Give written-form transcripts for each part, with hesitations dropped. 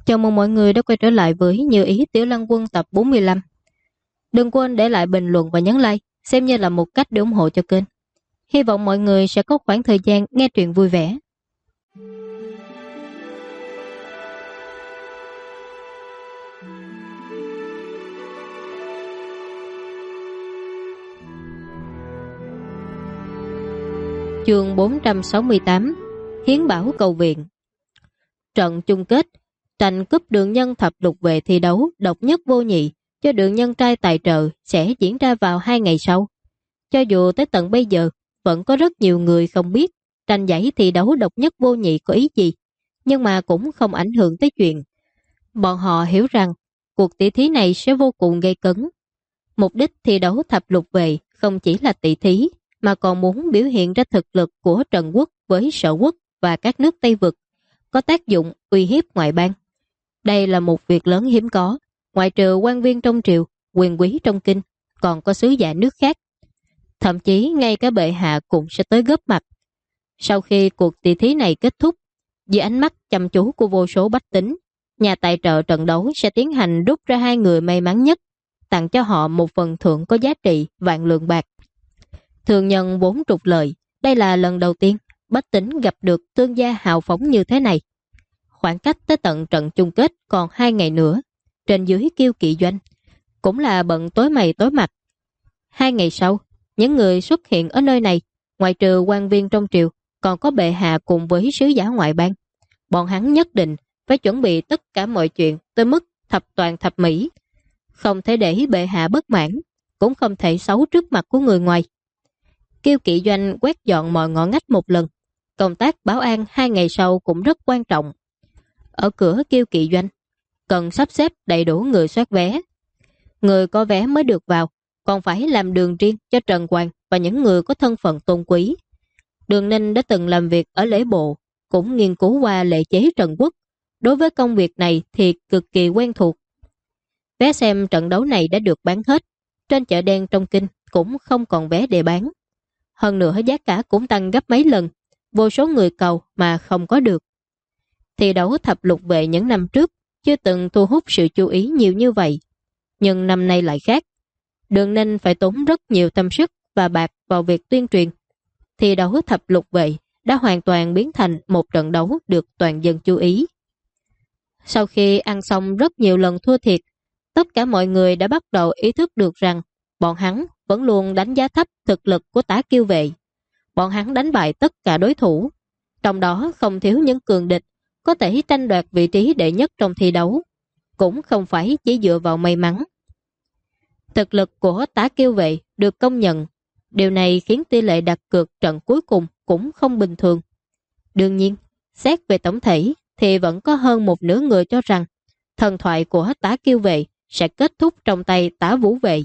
Chào mừng mọi người đã quay trở lại với Như Ý Tiểu Lăng Quân tập 45. Đừng quên để lại bình luận và nhấn like, xem như là một cách để ủng hộ cho kênh. Hy vọng mọi người sẽ có khoảng thời gian nghe truyện vui vẻ. Chương 468 Hiến bảo cầu viện. Trận chung kết tranh cúp đường nhân thập lục về thi đấu độc nhất vô nhị cho đường nhân trai tài trợ sẽ diễn ra vào 2 ngày sau. Cho dù tới tận bây giờ vẫn có rất nhiều người không biết tranh giải thi đấu độc nhất vô nhị có ý gì, nhưng mà cũng không ảnh hưởng tới chuyện. Bọn họ hiểu rằng cuộc tỷ thí này sẽ vô cùng gây cấn. Mục đích thi đấu thập lục về không chỉ là tỷ thí mà còn muốn biểu hiện ra thực lực của Trần Quốc với Sở Quốc và các nước Tây Vực, có tác dụng uy hiếp ngoại bang. Đây là một việc lớn hiếm có, ngoại trừ quan viên trong triều, quyền quý trong kinh, còn có sứ giả nước khác. Thậm chí ngay cả bệ hạ cũng sẽ tới góp mặt. Sau khi cuộc tỷ thí này kết thúc, dưới ánh mắt chăm chú của vô số bách tính, nhà tài trợ trận đấu sẽ tiến hành rút ra 2 người may mắn nhất, tặng cho họ một phần thưởng có giá trị vạn lượng bạc. Thường nhân vốn trục lợi, đây là lần đầu tiên bách tính gặp được thương gia hào phóng như thế này. Khoảng cách tới tận trận chung kết còn 2 ngày nữa, trên dưới Kiêu Kỵ Doanh cũng là bận tối mày tối mặt. 2 ngày sau, những người xuất hiện ở nơi này, ngoại trừ quan viên trong triều, còn có bệ hạ cùng với sứ giả ngoại bang. Bọn hắn nhất định phải chuẩn bị tất cả mọi chuyện tới mức thập toàn thập mỹ, không thể để bệ hạ bất mãn, cũng không thể xấu trước mặt của người ngoài. Kiêu Kỵ Doanh quét dọn mọi ngõ ngách một lần. Công tác bảo an 2 ngày sau cũng rất quan trọng. Ở cửa Kiêu Kỵ Doanh cần sắp xếp đầy đủ người soát vé. Người có vé mới được vào, còn phải làm đường riêng cho Trần Hoàng và những người có thân phận tôn quý. Đường Ninh đã từng làm việc ở lễ bộ, cũng nghiên cứu qua lễ chế Trần Quốc. Đối với công việc này thì cực kỳ quen thuộc. Vé xem trận đấu này đã được bán hết. Trên chợ đen trong kinh cũng không còn vé để bán. Hơn nữa giá cả cũng tăng gấp mấy lần, vô số người cầu mà không có được. Thi đấu thập lục vệ những năm trước chưa từng thu hút sự chú ý nhiều như vậy, nhưng năm nay lại khác. Đường Ninh phải tốn rất nhiều tâm sức và bạc vào việc tuyên truyền. Thi đấu thập lục vệ đã hoàn toàn biến thành một trận đấu được toàn dân chú ý. Sau khi ăn xong rất nhiều lần thua thiệt, tất cả mọi người đã bắt đầu ý thức được rằng bọn hắn vẫn luôn đánh giá thấp thực lực của Tả Kiêu Vệ. Bọn hắn đánh bại tất cả đối thủ, trong đó không thiếu những cường địch có thể tranh đoạt vị trí đệ nhất trong thi đấu, cũng không phải chỉ dựa vào may mắn. Thực lực của Tả Kiêu Vệ được công nhận, điều này khiến tỷ lệ đặt cược trận cuối cùng cũng không bình thường. Đương nhiên, xét về tổng thể thì vẫn có hơn một nửa người cho rằng thần thoại của Tả Kiêu Vệ sẽ kết thúc trong tay Tả Vũ Vệ.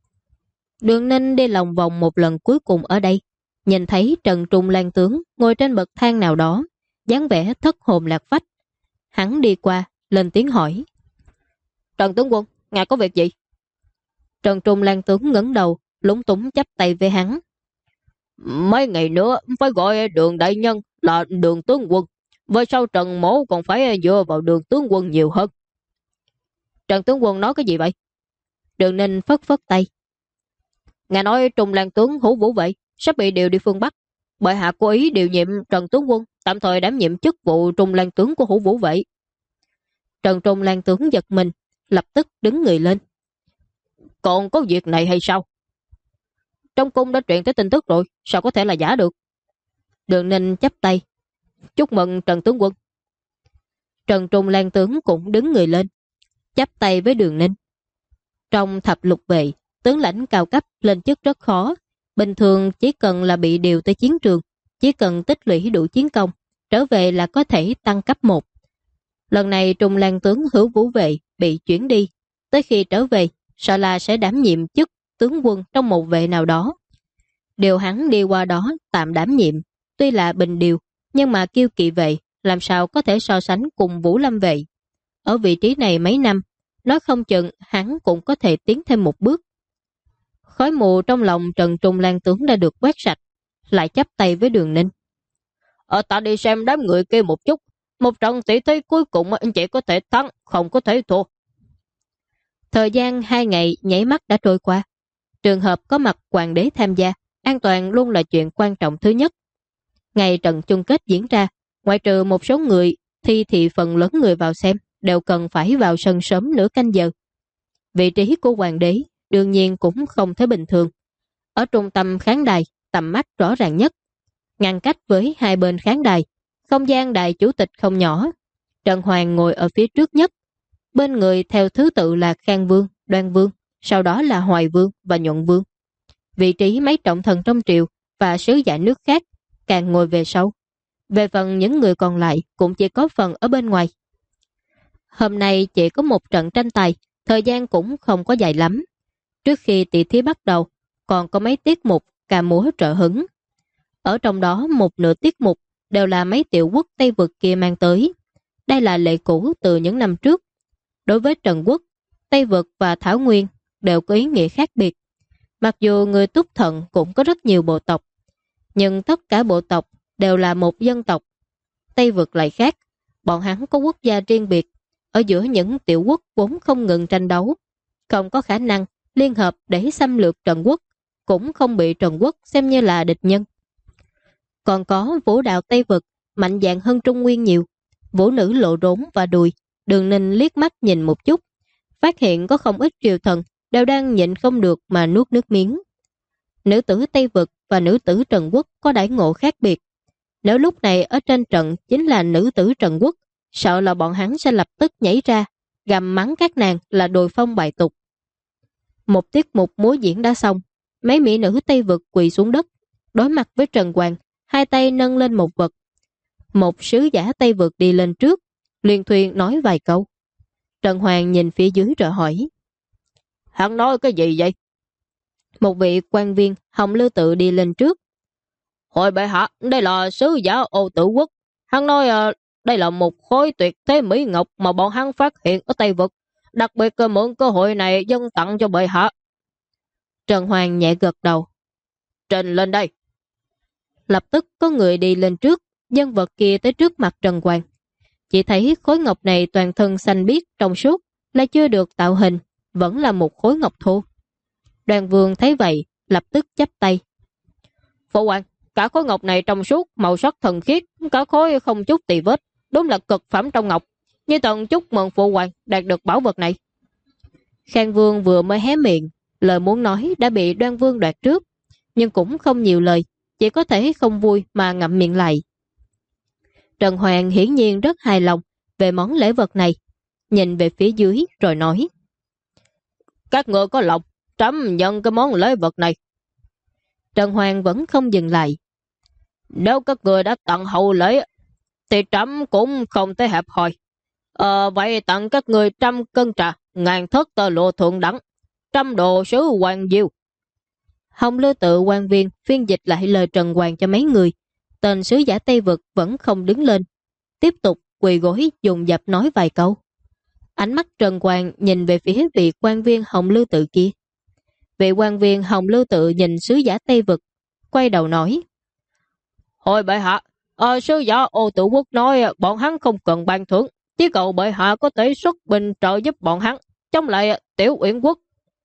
Đường Ninh đi lòng vòng một lần cuối cùng ở đây, nhìn thấy Trần Trung Lan tướng ngồi trên bậc thang nào đó, dáng vẻ thất hồn lạc phách. Hắn đi qua, lên tiếng hỏi: Trần tướng quân, ngài có việc gì? Trần Trung Lan tướng ngẩng đầu, lúng túng chắp tay với hắn: Mấy ngày nữa phải gọi Đường đại nhân là Đường tướng quân, về sau Trần mỗ còn phải dựa vào Đường tướng quân nhiều hơn. Trần tướng quân nói cái gì vậy? Đường Ninh phất phất tay: Ngài nói Trung Lan tướng Hữu Vũ Vệ sắp bị điều đi phương Bắc, bệ hạ cố ý điều nhiệm Trần tướng quân tạm thời đảm nhiệm chức vụ Trung Lan tướng của Hữu Vũ Vệ. Trần Trung Lan tướng giật mình, lập tức đứng người lên: Còn có việc này hay sao? Trong cung đã truyền tới tin tức rồi, sao có thể là giả được? Đường Ninh chắp tay: Chúc mừng Trần tướng quân. Trần Trung Lan tướng cũng đứng người lên, chắp tay với Đường Ninh. Trong thập lục vệ, tướng lãnh cao cấp lên chức rất khó. Bình thường chỉ cần là bị điều tới chiến trường, chỉ cần tích lũy đủ chiến công, trở về là có thể tăng cấp 1. Lần này Trung Lan tướng Hữu Vũ Vệ bị chuyển đi, tới khi trở về sợ là sẽ đảm nhiệm chức tướng quân trong một vệ nào đó. Điều hắn đi qua đó tạm đảm nhiệm, tuy là bình điều, nhưng mà Kiêu Kỵ Vệ làm sao có thể so sánh cùng Vũ Lâm Vệ. Ở vị trí này mấy năm, nói không chừng hắn cũng có thể tiến thêm một bước. Khói mù trong lòng Trần Trung Lan tướng đã được quét sạch, lại chắp tay với Đường Ninh: Ta đi xem đám người kia một chút, Một trận tỷ thí cuối cùng anh chỉ có thể thắng, không có thể thua. Thời gian 2 ngày nháy mắt đã trôi qua. Trường hợp có mặt hoàng đế tham gia, an toàn luôn là chuyện quan trọng thứ nhất. Ngày trận chung kết diễn ra, ngoại trừ một số người thì phần lớn người vào xem đều cần phải vào sân sớm nửa canh giờ. Vị trí của hoàng đế đương nhiên cũng không thể bình thường. Ở trung tâm khán đài, tầm mắt rõ ràng nhất. Ngăn cách với hai bên khán đài, không gian đại chủ tịch không nhỏ. Trần Hoàng ngồi ở phía trước nhất. Bên người theo thứ tự là Khang Vương, Đoan Vương, sau đó là Hoài Vương và Nhuận Vương. Vị trí mấy trọng thần trong triều và sứ giả nước khác càng ngồi về sau. Về phần những người còn lại cũng chỉ có phần ở bên ngoài. Hôm nay chỉ có một trận tranh tài, thời gian cũng không có dài lắm. Trước khi tỷ thí bắt đầu, còn có mấy tiết mục ca múa trợ hứng. Ở trong đó một nửa tiết mục đều là mấy tiểu quốc Tây Vực kia mang tới. Đây là lệ cũ từ những năm trước. Đối với Trần Quốc, Tây Vực và Thảo Nguyên đều có ý nghĩa khác biệt. Mặc dù người Túc Thận cũng có rất nhiều bộ tộc, nhưng tất cả bộ tộc đều là một dân tộc. Tây Vực lại khác, bọn hắn có quốc gia riêng biệt. Ở giữa những tiểu quốc vốn không ngừng tranh đấu, không có khả năng liên hợp để xâm lược Trần Quốc, cũng không bị Trần Quốc xem như là địch nhân. Còn có vũ đạo Tây Vực mạnh dạn hơn Trung Nguyên nhiều. Vũ nữ lộ rốn và đùi, Đường Ninh liếc mắt nhìn một chút, phát hiện có không ít triều thần đều đang nhịn không được mà nuốt nước miếng. Nữ tử Tây Vực và nữ tử Trần Quốc có đãi ngộ khác biệt. Nếu lúc này ở trên trận chính là nữ tử Trần Quốc, sợ là bọn hắn sẽ lập tức nhảy ra, gầm mắng các nàng là đồi phong bại tục. Một tiết mục múa diễn đã xong, mấy mỹ nữ Tây Vực quỳ xuống đất, đối mặt với Trần Hoàng, hai tay nâng lên một vật. Một sứ giả Tây Vực đi lên trước, liền thuyền nói vài câu. Trần Hoàng nhìn phía dưới rồi hỏi: Hắn nói cái gì vậy? Một vị quan viên Hồng Lưu Tự đi lên trước. Hồi bệ hạ, đây là sứ giả Ô Tử Quốc. Hắn nói đây là một khối tuyệt thế mỹ ngọc mà bọn hắn phát hiện ở Tây Vực. Đặc biệt mượn cơ hội này dâng tặng cho bệ hạ. Trần Hoàng nhẹ gật đầu. Trình lên đây. Lập tức có người đi lên trước, dân vật kia tới trước mặt Trần Hoàng. Chỉ thấy khối ngọc này toàn thân xanh biếc trong suốt, là chưa được tạo hình, vẫn là một khối ngọc thô. Đoàn Vương thấy vậy, lập tức chắp tay. Phụ hoàng, cả khối ngọc này trong suốt, màu sắc thần khiết, cả khối không chút tì vết, đúng là cực phẩm trong ngọc. Như tận chúc mừng phụ hoàng đạt được bảo vật này. Khang Vương vừa mới hé miệng, lời muốn nói đã bị Đoan Vương đoạt trước, nhưng cũng không nhiều lời, chỉ có thể không vui mà ngậm miệng lại. Trần Hoàng hiển nhiên rất hài lòng về món lễ vật này, nhìn về phía dưới rồi nói: Các người có lòng, trẫm nhận cái món lễ vật này. Trần Hoàng vẫn không dừng lại. Nếu các người đã tặng hậu lễ thì trẫm cũng không thể hẹp hòi. Vậy tặng các người 100 cân trà, 1000 thất tơ lụa thượng đẳng, 100 đồ sứ hoàng diêu. Hồng Lưu Tự quan viên phiên dịch lại lời Trần Hoàng cho mấy người. Tên sứ giả Tây Vực vẫn không đứng lên, tiếp tục quỳ gối dùng dập nói vài câu. Ánh mắt Trần Hoàng nhìn về phía vị quan viên Hồng Lưu Tự kia. Vị quan viên Hồng Lưu Tự nhìn sứ giả Tây Vực, quay đầu nói: Hồi bệ hạ, sứ giả Ô Tử Quốc nói bọn hắn không cần ban thưởng, chỉ cầu bệ hạ có thể xuất binh trợ giúp bọn hắn, chống lại Tiểu Uyển Quốc.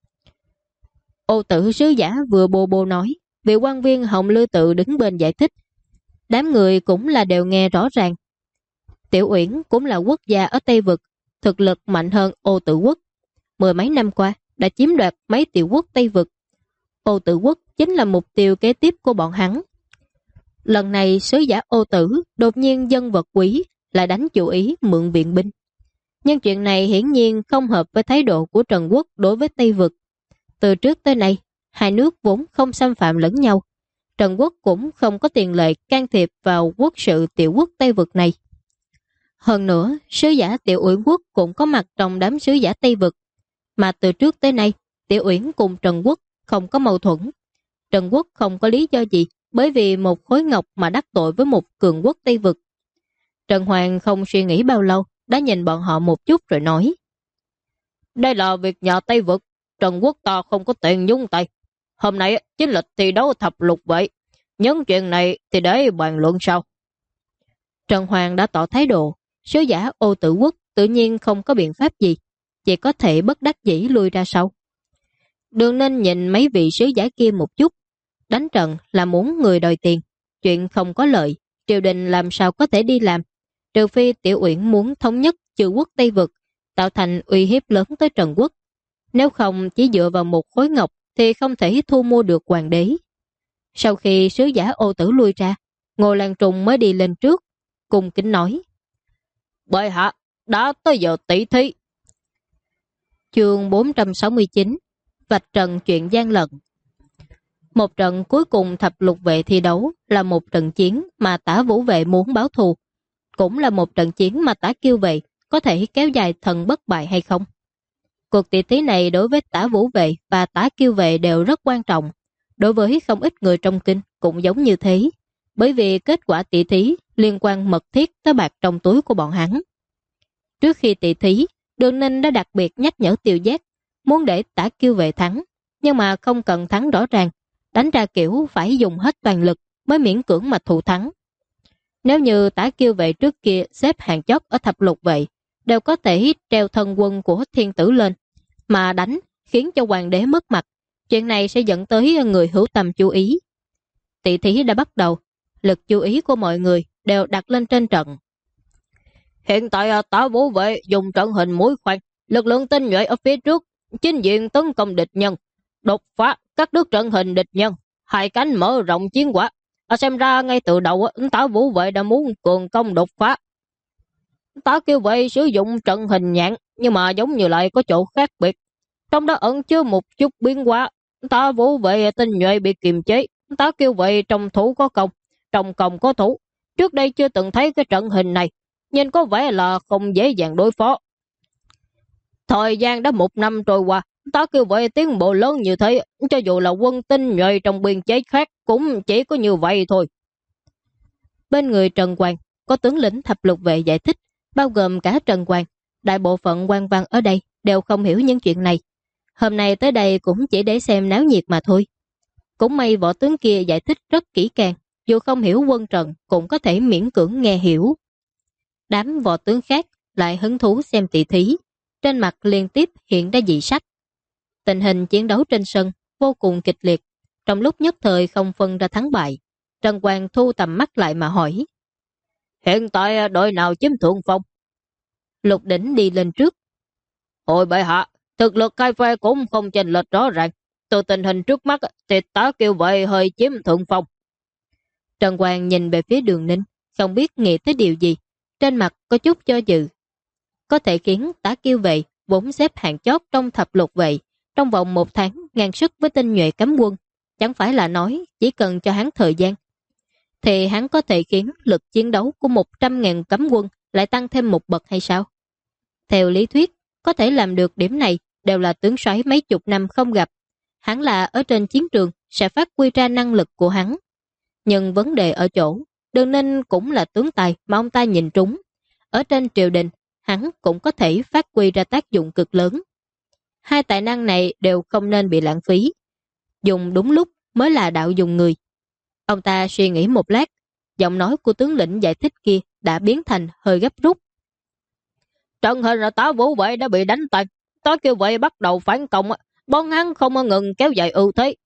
Ô Tử sứ giả vừa bô bô nói, vị quan viên Hồng Lưu Tự đứng bên giải thích. Đám người cũng là đều nghe rõ ràng. Tiểu Uyển cũng là quốc gia ở Tây Vực, thực lực mạnh hơn Ô Tử Quốc. Mười mấy năm qua đã chiếm đoạt mấy tiểu quốc Tây Vực. Ô Tử Quốc chính là mục tiêu kế tiếp của bọn hắn. Lần này sứ giả Ô Tử đột nhiên dân vật quý lại đánh chủ ý mượn viện binh. Nhưng chuyện này hiển nhiên không hợp với thái độ của Trần Quốc đối với Tây Vực. Từ trước tới nay, hai nước vốn không xâm phạm lẫn nhau. Trần Quốc cũng không có tiền lệ can thiệp vào quốc sự tiểu quốc Tây Vực này. Hơn nữa, sứ giả Tiểu Uyển Quốc cũng có mặt trong đám sứ giả Tây Vực. Mà từ trước tới nay, Tiểu Uyển cùng Trần Quốc không có mâu thuẫn. Trần Quốc không có lý do gì bởi vì một khối ngọc mà đắc tội với một cường quốc Tây Vực. Trần Hoàng không suy nghĩ bao lâu, đã nhìn bọn họ một chút rồi nói: Đây là việc nhà Tây Vực, Trần Quốc ta không có tiền nhúng tay. Hôm nay chính lịch thi đấu thập lục vậy, những chuyện này thì để bàn luận sau. Trần Hoàng đã tỏ thái độ, Sứ giả Ô Tử Quốc tự nhiên không có biện pháp gì, chỉ có thể bất đắc dĩ lui ra sau. Đường Ninh nhìn mấy vị sứ giả kia một chút, đánh trận là muốn người đòi tiền, chuyện không có lợi, triều đình làm sao có thể đi làm, trừ phi Tiểu Uyển muốn thống nhất Chư quốc Tây Vực, tạo thành uy hiếp lớn tới Trần Quốc. Nếu không chỉ dựa vào một khối ngọc thì không thể thu mua được hoàng đế. Sau khi sứ giả Ô Tử lui ra, Ngô Lan Trùng mới đi lên trước, cùng kính nói: Bệ hạ, đã tới giờ tỷ thí. Chương 469 Vạch trần chuyện gian lận. Một trận cuối cùng thập lục vệ thi đấu là một trận chiến mà Tả Vũ Vệ muốn báo thù, cũng là một trận chiến mà Tả Kiêu Vệ có thể kéo dài thần bất bại hay không. Cuộc tỷ thí này đối với Tả Vũ Vệ và Tả Kiêu Vệ đều rất quan trọng, đối với không ít người trong kinh cũng giống như thế, bởi vì kết quả tỷ thí liên quan mật thiết tới bạc trong túi của bọn hắn. Trước khi tỷ thí, Đường Ninh đã đặc biệt nhắc nhở Tiêu Giác muốn để Tả Kiêu Vệ thắng, nhưng mà không cần thắng rõ ràng, đánh ra kiểu phải dùng hết toàn lực mới miễn cưỡng mà thủ thắng. Nếu như Tả Kiêu Vệ trước kia xếp hàng chót ở thập lục vệ, đều có thể treo thân quân của thiên tử lên, mà đánh khiến cho hoàng đế mất mặt. Chuyện này sẽ dẫn tới người hữu tâm chú ý. Tỷ thí đã bắt đầu, lực chú ý của mọi người đều đặt lên trên trận. Hiện tại Tả Vũ Vệ dùng trận hình mũi khoan, lực lượng tinh nhuệ ở phía trước, chính diện tấn công địch nhân, đột phá các đứt trận hình địch nhân, hai cánh mở rộng chiến quả. Xem ra ngay từ đầu Tả Vũ Vệ đã muốn cường công đột phá. Tả Kiêu Vệ sử dụng trận hình nhạn, nhưng mà giống như lại có chỗ khác biệt, trong đó ẩn chứa một chút biến hóa. Tả Vũ Vệ tinh nhuệ bị kiềm chế, Tả Kiêu Vệ trong thủ có công, trong công có thủ. Trước đây chưa từng thấy cái trận hình này, nhìn có vẻ là không dễ dàng đối phó. Thời gian đã 1 năm trôi qua, Tả Kiêu Vệ tiến bộ lớn như thế, cho dù là quân tinh nhuệ trong biên chế khác cũng chỉ có như vậy thôi. Bên người Trần Quang có tướng lĩnh thập lục vệ giải thích, bao gồm cả Trần Quang. Đại bộ phận quan văn ở đây đều không hiểu những chuyện này. Hôm nay tới đây cũng chỉ để xem náo nhiệt mà thôi. Cũng may võ tướng kia giải thích rất kỹ càng, dù không hiểu quân trận cũng có thể miễn cưỡng nghe hiểu. Đám võ tướng khác lại hứng thú xem tỷ thí, trên mặt liên tiếp hiện ra dị sắc. Tình hình chiến đấu trên sân vô cùng kịch liệt, trong lúc nhất thời không phân ra thắng bại. Trần Quang thu tầm mắt lại mà hỏi: Hiện tại đội nào chiếm thượng phong? Lục Đỉnh đi lên trước: Ôi bệ hạ, thực lực khai phê cũng không chênh lệch rõ ràng. Từ tình hình trước mắt thì Tả Kiêu Vệ hơi chiếm thượng phong. Trần Quang nhìn về phía Đường Ninh, không biết nghĩ tới điều gì, trên mặt có chút do dự. Có thể khiến Tả Kiêu Vệ vốn xếp hạng chót trong thập lục vệ, trong vòng 1 tháng ngang sức với tinh nhuệ cấm quân, chẳng phải là nói chỉ cần cho hắn thời gian, thì hắn có thể khiến lực chiến đấu của 100.000 cấm quân lại tăng thêm một bậc hay sao? Theo lý thuyết, có thể làm được điểm này đều là tướng soái mấy chục năm không gặp. Hắn là ở trên chiến trường sẽ phát huy ra năng lực của hắn. Nhưng vấn đề ở chỗ, Đường Ninh cũng là tướng tài mà ông ta nhìn trúng. Ở trên triều đình, hắn cũng có thể phát huy ra tác dụng cực lớn. Hai tài năng này đều không nên bị lãng phí. Dùng đúng lúc mới là đạo dùng người. Ông ta suy nghĩ một lát, giọng nói của tướng lĩnh giải thích kia đã biến thành hơi gấp rút. Trận hình là Tả Vũ Vệ đã bị đánh tan, Tả Kiêu Vệ bắt đầu phản công, bọn hắn không ngừng kéo dài ưu thế.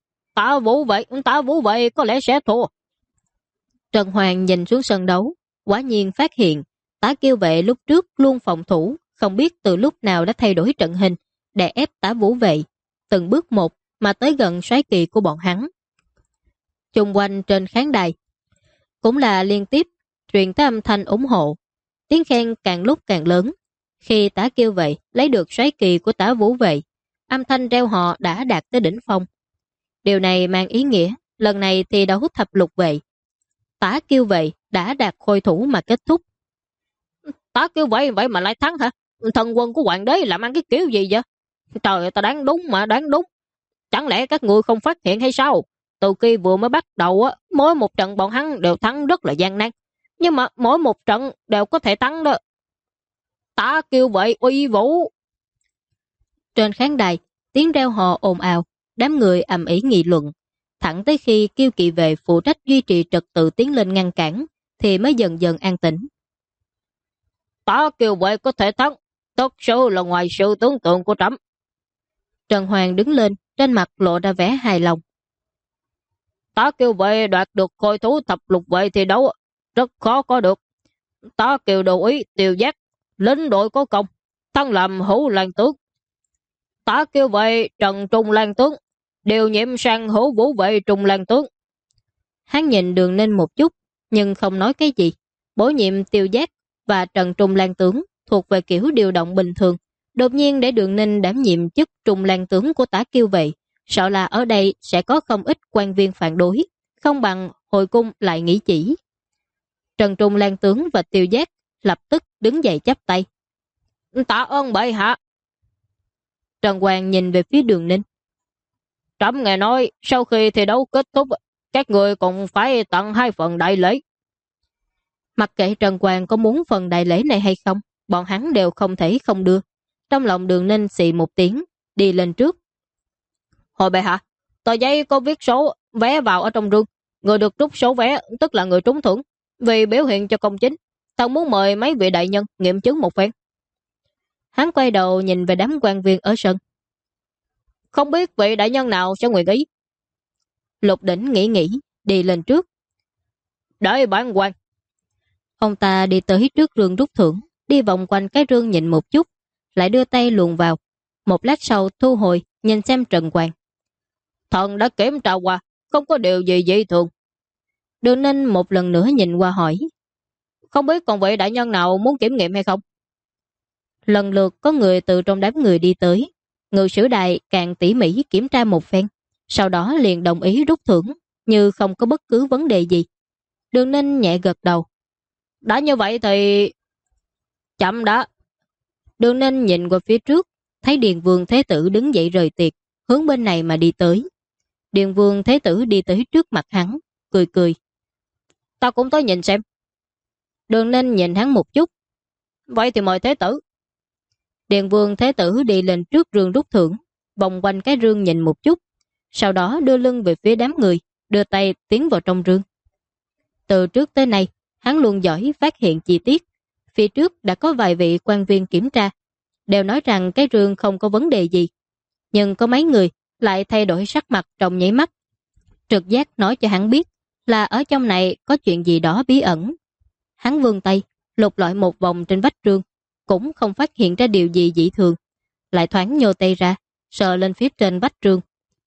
Tả Vũ Vệ có lẽ sẽ thua. Trần Hoàng nhìn xuống sân đấu, quả nhiên phát hiện Tả Kiêu Vệ lúc trước luôn phòng thủ, không biết từ lúc nào đã thay đổi trận hình, đè ép Tả Vũ Vệ, từng bước một mà tới gần soái kỳ của bọn hắn. Chung quanh trên khán đài cũng là liên tiếp truyền tới âm thanh ủng hộ, tiếng khen càng lúc càng lớn. Khi Tả Kiêu Vệ lấy được soái kỳ của Tả Vũ Vệ, âm thanh reo hò đã đạt tới đỉnh phong. Điều này mang ý nghĩa lần này thi đấu thập lục vệ, Tả Kiêu Vệ đã đạt khôi thủ mà kết thúc. Tả Kiêu Vệ vậy mà lại thắng hả? Thần quân của hoàng đế làm ăn cái kiểu gì vậy? Trời ơi, ta đoán đúng mà đoán đúng. Chẳng lẽ các người không phát hiện hay sao? Từ khi vừa mới bắt đầu mỗi một trận bọn hắn đều thắng rất là gian nan, nhưng mà mỗi một trận đều có thể thắng đó. Tả Kiêu Vệ uy vũ. Trên khán đài, tiếng reo hò ồn ào, đám người ầm ĩ nghị luận. Thẳng tới khi Kiêu Kỵ Vệ phụ trách duy trì trật tự tiến lên ngăn cản, thì mới dần dần an tĩnh. Tả Kiều Vệ có thể thắng, tất sự là ngoài sự tưởng tượng của trẫm. Trần Hoàng đứng lên, trên mặt lộ ra vẻ hài lòng. Tả Kiều Vệ đoạt được khôi thú thập lục vệ thi đấu rất khó có được. Tả Kiều đồng ý Tiêu Giác, lính đội có công, thăng làm hữu lang tướng. Tả Kiều Vệ Trần Trung lang tướng, điều nhiệm sang hữu vũ vệ Trung lang tướng. Hắn nhìn Đường Ninh một chút, nhưng không nói cái gì. Bổ nhiệm Tiêu Giác và Trần Trung lang tướng thuộc về kiểu điều động bình thường. Đột nhiên để Đường Ninh đảm nhiệm chức Trung lang tướng của Tả Kiều Vệ, sợ là ở đây sẽ có không ít quan viên phản đối, không bằng hồi cung lại nghĩ chỉ. Trần Trung lang tướng và Tiêu Giác lập tức đứng dậy chắp tay. Tạ ơn bệ hạ. Trần Hoàng nhìn về phía Đường Ninh. Trẫm nghe nói sau khi thi đấu kết thúc, các người còn phải tặng 2 phần đại lễ. Mặc kệ Trần Hoàng có muốn phần đại lễ này hay không, bọn hắn đều không thể không đưa. Trong lòng Đường Ninh xì một tiếng, đi lên trước. Hồi bệ hạ, tờ giấy có viết số vé vào ở trong rương. Người được rút số vé tức là người trúng thưởng. Vì biểu hiện cho công chính, thần muốn mời mấy vị đại nhân nghiệm chứng một phen. Hắn quay đầu nhìn về đám quan viên ở sân. Không biết vị đại nhân nào sẽ nguyện ý. Lục Đỉnh nghĩ, đi lên trước. Đợi bản quan. Ông ta đi tới trước rương rút thưởng, đi vòng quanh cái rương nhìn một chút, lại đưa tay luồn vào. Một lát sau thu hồi, nhìn xem Trần Hoàng. Thần đã kiểm tra qua, không có điều gì dị thường. Đường Ninh một lần nữa nhìn qua hỏi. Không biết còn vị đại nhân nào muốn kiểm nghiệm hay không? Lần lượt có người từ trong đám người đi tới. Ngự sử đài càng tỉ mỉ kiểm tra một phen, sau đó liền đồng ý rút thưởng, như không có bất cứ vấn đề gì. Đường Ninh nhẹ gật đầu. Đã như vậy thì... Chậm đã. Đường Ninh nhìn qua phía trước, thấy Điền Vương Thế Tử đứng dậy rời tiệc, hướng bên này mà đi tới. Điền Vương Thế Tử đi tới trước mặt hắn, cười cười. Ta cũng tới nhìn xem. Đường Ninh nhìn hắn một chút. Vậy thì mời Thế Tử. Điền Vương Thế Tử đi lên trước rương rút thưởng, vòng quanh cái rương nhìn một chút, sau đó đưa lưng về phía đám người, đưa tay tiến vào trong rương. Từ trước tới nay, hắn luôn giỏi phát hiện chi tiết. Phía trước đã có vài vị quan viên kiểm tra, đều nói rằng cái rương không có vấn đề gì. Nhưng có mấy người lại thay đổi sắc mặt trong nháy mắt. Trực giác nói cho hắn biết là ở trong này có chuyện gì đó bí ẩn. Hắn vươn tay, lục lọi một vòng trên vách rương, cũng không phát hiện ra điều gì dị thường. Lại thoáng nhô tay ra, sờ lên phía trên vách rương.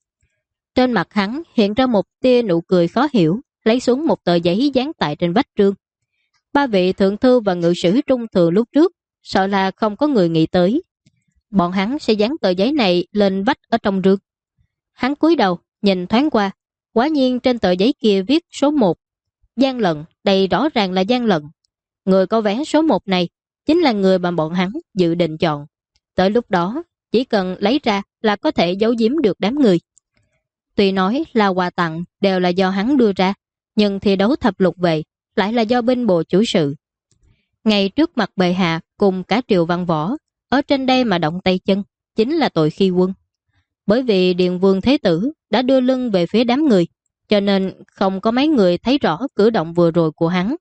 Trên mặt hắn hiện ra một tia nụ cười khó hiểu, lấy xuống một tờ giấy dán tại trên vách rương. 3 vị thượng thư và ngự sử trung thừa lúc trước sợ là không có người nghĩ tới. Bọn hắn sẽ dán tờ giấy này lên vách ở trong rương. Hắn cúi đầu, nhìn thoáng qua. Quả nhiên trên tờ giấy kia viết số 1. Gian lận, đây rõ ràng là gian lận. Người có vé số 1 này chính là người mà bọn hắn dự định chọn. Tới lúc đó, chỉ cần lấy ra là có thể giấu giếm được đám người. Tuy nói là quà tặng đều là do hắn đưa ra, nhưng thi đấu thập lục vệ lại là do binh bộ chủ sự. Ngay trước mặt bệ hạ cùng cả triều văn võ, ở trên đây mà động tay chân, chính là tội khi quân. Bởi vì Điền Vương Thế Tử đã đưa lưng về phía đám người, cho nên không có mấy người thấy rõ cử động vừa rồi của hắn.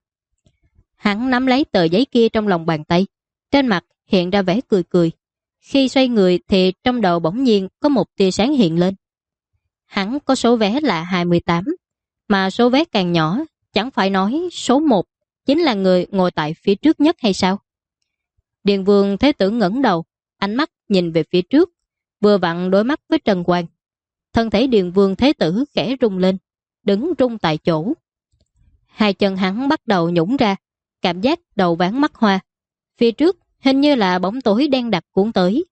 Hắn nắm lấy tờ giấy kia trong lòng bàn tay, trên mặt hiện ra vẻ cười cười. Khi xoay người thì trong đầu bỗng nhiên có một tia sáng hiện lên. Hắn có số vé là 28, mà số vé càng nhỏ, chẳng phải nói số 1 chính là người ngồi tại phía trước nhất hay sao? Điền Vương Thế Tử ngẩng đầu, ánh mắt nhìn về phía trước, vừa vặn đối mắt với Trần Hoàng. Thân thể Điền Vương Thế Tử khẽ rung lên, đứng rung tại chỗ. Hai chân hắn bắt đầu nhũng ra, cảm giác đầu ván mắt hoa. Phía trước hình như là bóng tối đen đặc cuốn tới.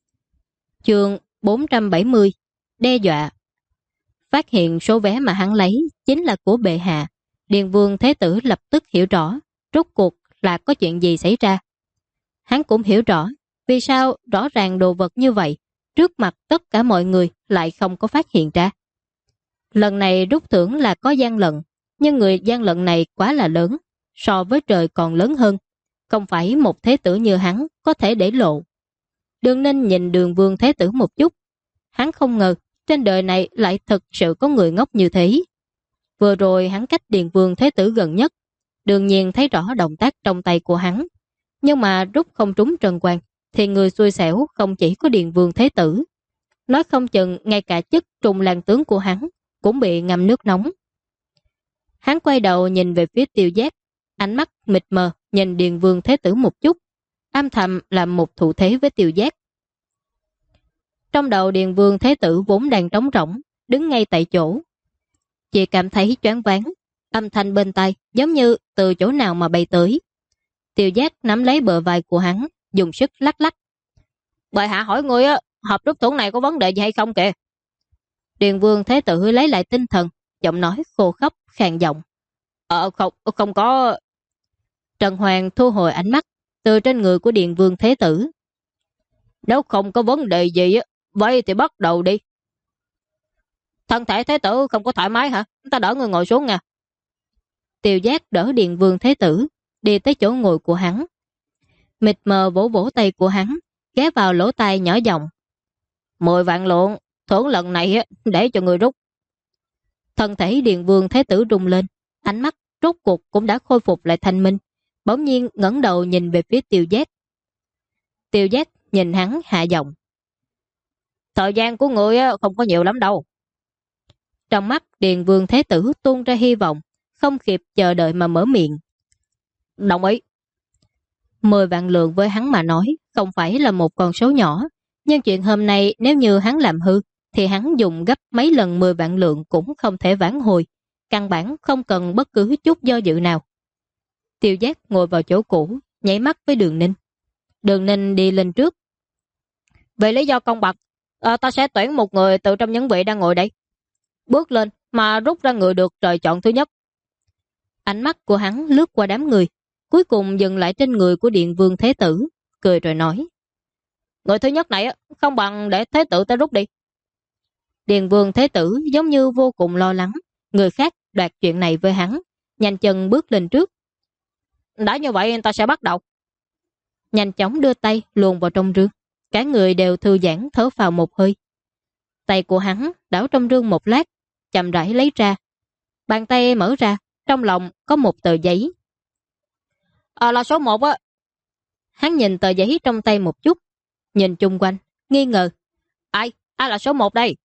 Chương 470, đe dọa. Phát hiện số vé mà hắn lấy chính là của bệ hạ. Điền Vương Thế Tử lập tức hiểu rõ rốt cuộc là có chuyện gì xảy ra. Hắn cũng hiểu rõ vì sao rõ ràng đồ vật như vậy trước mặt tất cả mọi người lại không có phát hiện ra. Lần này rút thưởng là có gian lận, nhưng người gian lận này quá là lớn, so với trời còn lớn hơn. Không phải một thế tử như hắn có thể để lộ. Đường Ninh nhìn Đường Vương Thế Tử một chút. Hắn không ngờ trên đời này lại thực sự có người ngốc như thế. Vừa rồi hắn cách Điền Vương Thế Tử gần nhất, đương nhiên thấy rõ động tác trong tay của hắn. Nhưng mà rút không trúng Trần Quang, thì người xui xẻo không chỉ có Điền Vương Thế Tử. Nói không chừng ngay cả chức trung lang tướng của hắn cũng bị ngâm nước nóng. Hắn quay đầu nhìn về phía Tiêu Giác, ánh mắt mịt mờ nhìn Điền Vương Thế Tử một chút, âm thầm làm một thủ thế với Tiêu Giác. Trong đầu Điền Vương Thế Tử vốn đang trống rỗng, đứng ngay tại chỗ. Chỉ cảm thấy choáng váng, âm thanh bên tai giống như từ chỗ nào mà bay tới. Tiêu Giác nắm lấy bờ vai của hắn, dùng sức lắc lắc. Bệ hạ hỏi ngươi á, hộp rút thưởng này có vấn đề gì hay không kìa? Điền Vương Thế Tử lấy lại tinh thần, giọng nói khô khốc, khàn giọng. Không có. Trần Hoàng thu hồi ánh mắt từ trên người của Điền Vương Thế Tử. Nếu không có vấn đề gì á, vậy thì bắt đầu đi. Thân thể Thế Tử không có thoải mái hả? Ta đỡ người ngồi xuống nha. Tiêu Giác đỡ Điền Vương Thế Tử, đi tới chỗ ngồi của hắn. Mịt mờ vỗ vỗ tay của hắn, ghé vào lỗ tai nhỏ giọng. 10 vạn lượng, thưởng lần này á, để cho người rút. Thân thể Điền Vương Thế Tử rung lên, ánh mắt rốt cuộc cũng đã khôi phục lại thanh minh, bỗng nhiên ngẩng đầu nhìn về phía Tiêu Giác. Tiêu Giác nhìn hắn hạ giọng. Thời gian của người không có nhiều lắm đâu. Trong mắt Điền Vương Thế Tử tuôn ra hy vọng, không kịp chờ đợi mà mở miệng. Đồng ý. 10 vạn lượng với hắn mà nói không phải là một con số nhỏ, nhưng chuyện hôm nay nếu như hắn làm hư thì hắn dùng gấp mấy lần 10 vạn lượng cũng không thể vãn hồi, căn bản không cần bất cứ chút do dự nào. Tiêu Giác ngồi vào chỗ cũ, nháy mắt với Đường Ninh. Đường Ninh đi lên trước. Về lý do công bằng, ta sẽ tuyển một người từ trong những vị đang ngồi đây. Bước lên mà rút ra người được trời chọn thứ nhất. Ánh mắt của hắn lướt qua đám người, cuối cùng dừng lại trên người của Điền Vương Thế Tử, cười rồi nói. Người thứ nhất này không bằng để Thế Tử ta rút đi. Điền Vương Thế Tử giống như vô cùng lo lắng, người khác đoạt chuyện này với hắn, nhanh chân bước lên trước. Đã như vậy ta sẽ bắt đầu. Nhanh chóng đưa tay luồn vào trong rương, cả người đều thư giãn thở phào một hơi. Tay của hắn đảo trong rương một lát, chậm rãi lấy ra. Bàn tay mở ra, trong lòng có một tờ giấy. Là số 1 á. Hắn nhìn tờ giấy trong tay một chút, nhìn chung quanh, nghi ngờ. Ai là số 1 đây?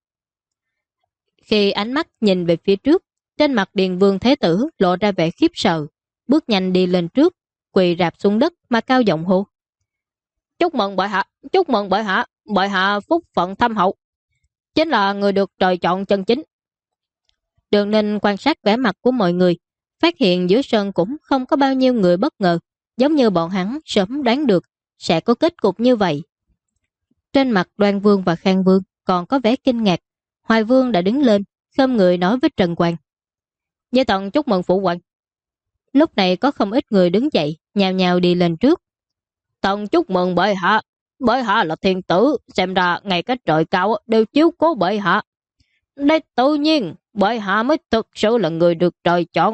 Khi ánh mắt nhìn về phía trước, trên mặt Điền Vương Thế Tử lộ ra vẻ khiếp sợ, bước nhanh đi lên trước, quỳ rạp xuống đất mà cao giọng hô. Chúc mừng bệ hạ, chúc mừng bệ hạ phúc phận thâm hậu, chính là người được trời chọn chân chính. Đường Ninh quan sát vẻ mặt của mọi người, phát hiện giữa sân cũng không có bao nhiêu người bất ngờ, giống như bọn hắn sớm đoán được sẽ có kết cục như vậy. Trên mặt Đoan Vương và Khang Vương còn có vẻ kinh ngạc. Hoài Vương đã đứng lên, khom người nói với Trần Quang. Với tận chúc mừng phụ hoàng. Lúc này có không ít người đứng dậy, nhào nhào đi lên trước. Tận chúc mừng bệ hạ là thiên tử, xem ra ngày cách trời cao đều chiếu cố bệ hạ. Đây tự nhiên, bệ hạ mới thực sự là người được trời chọn.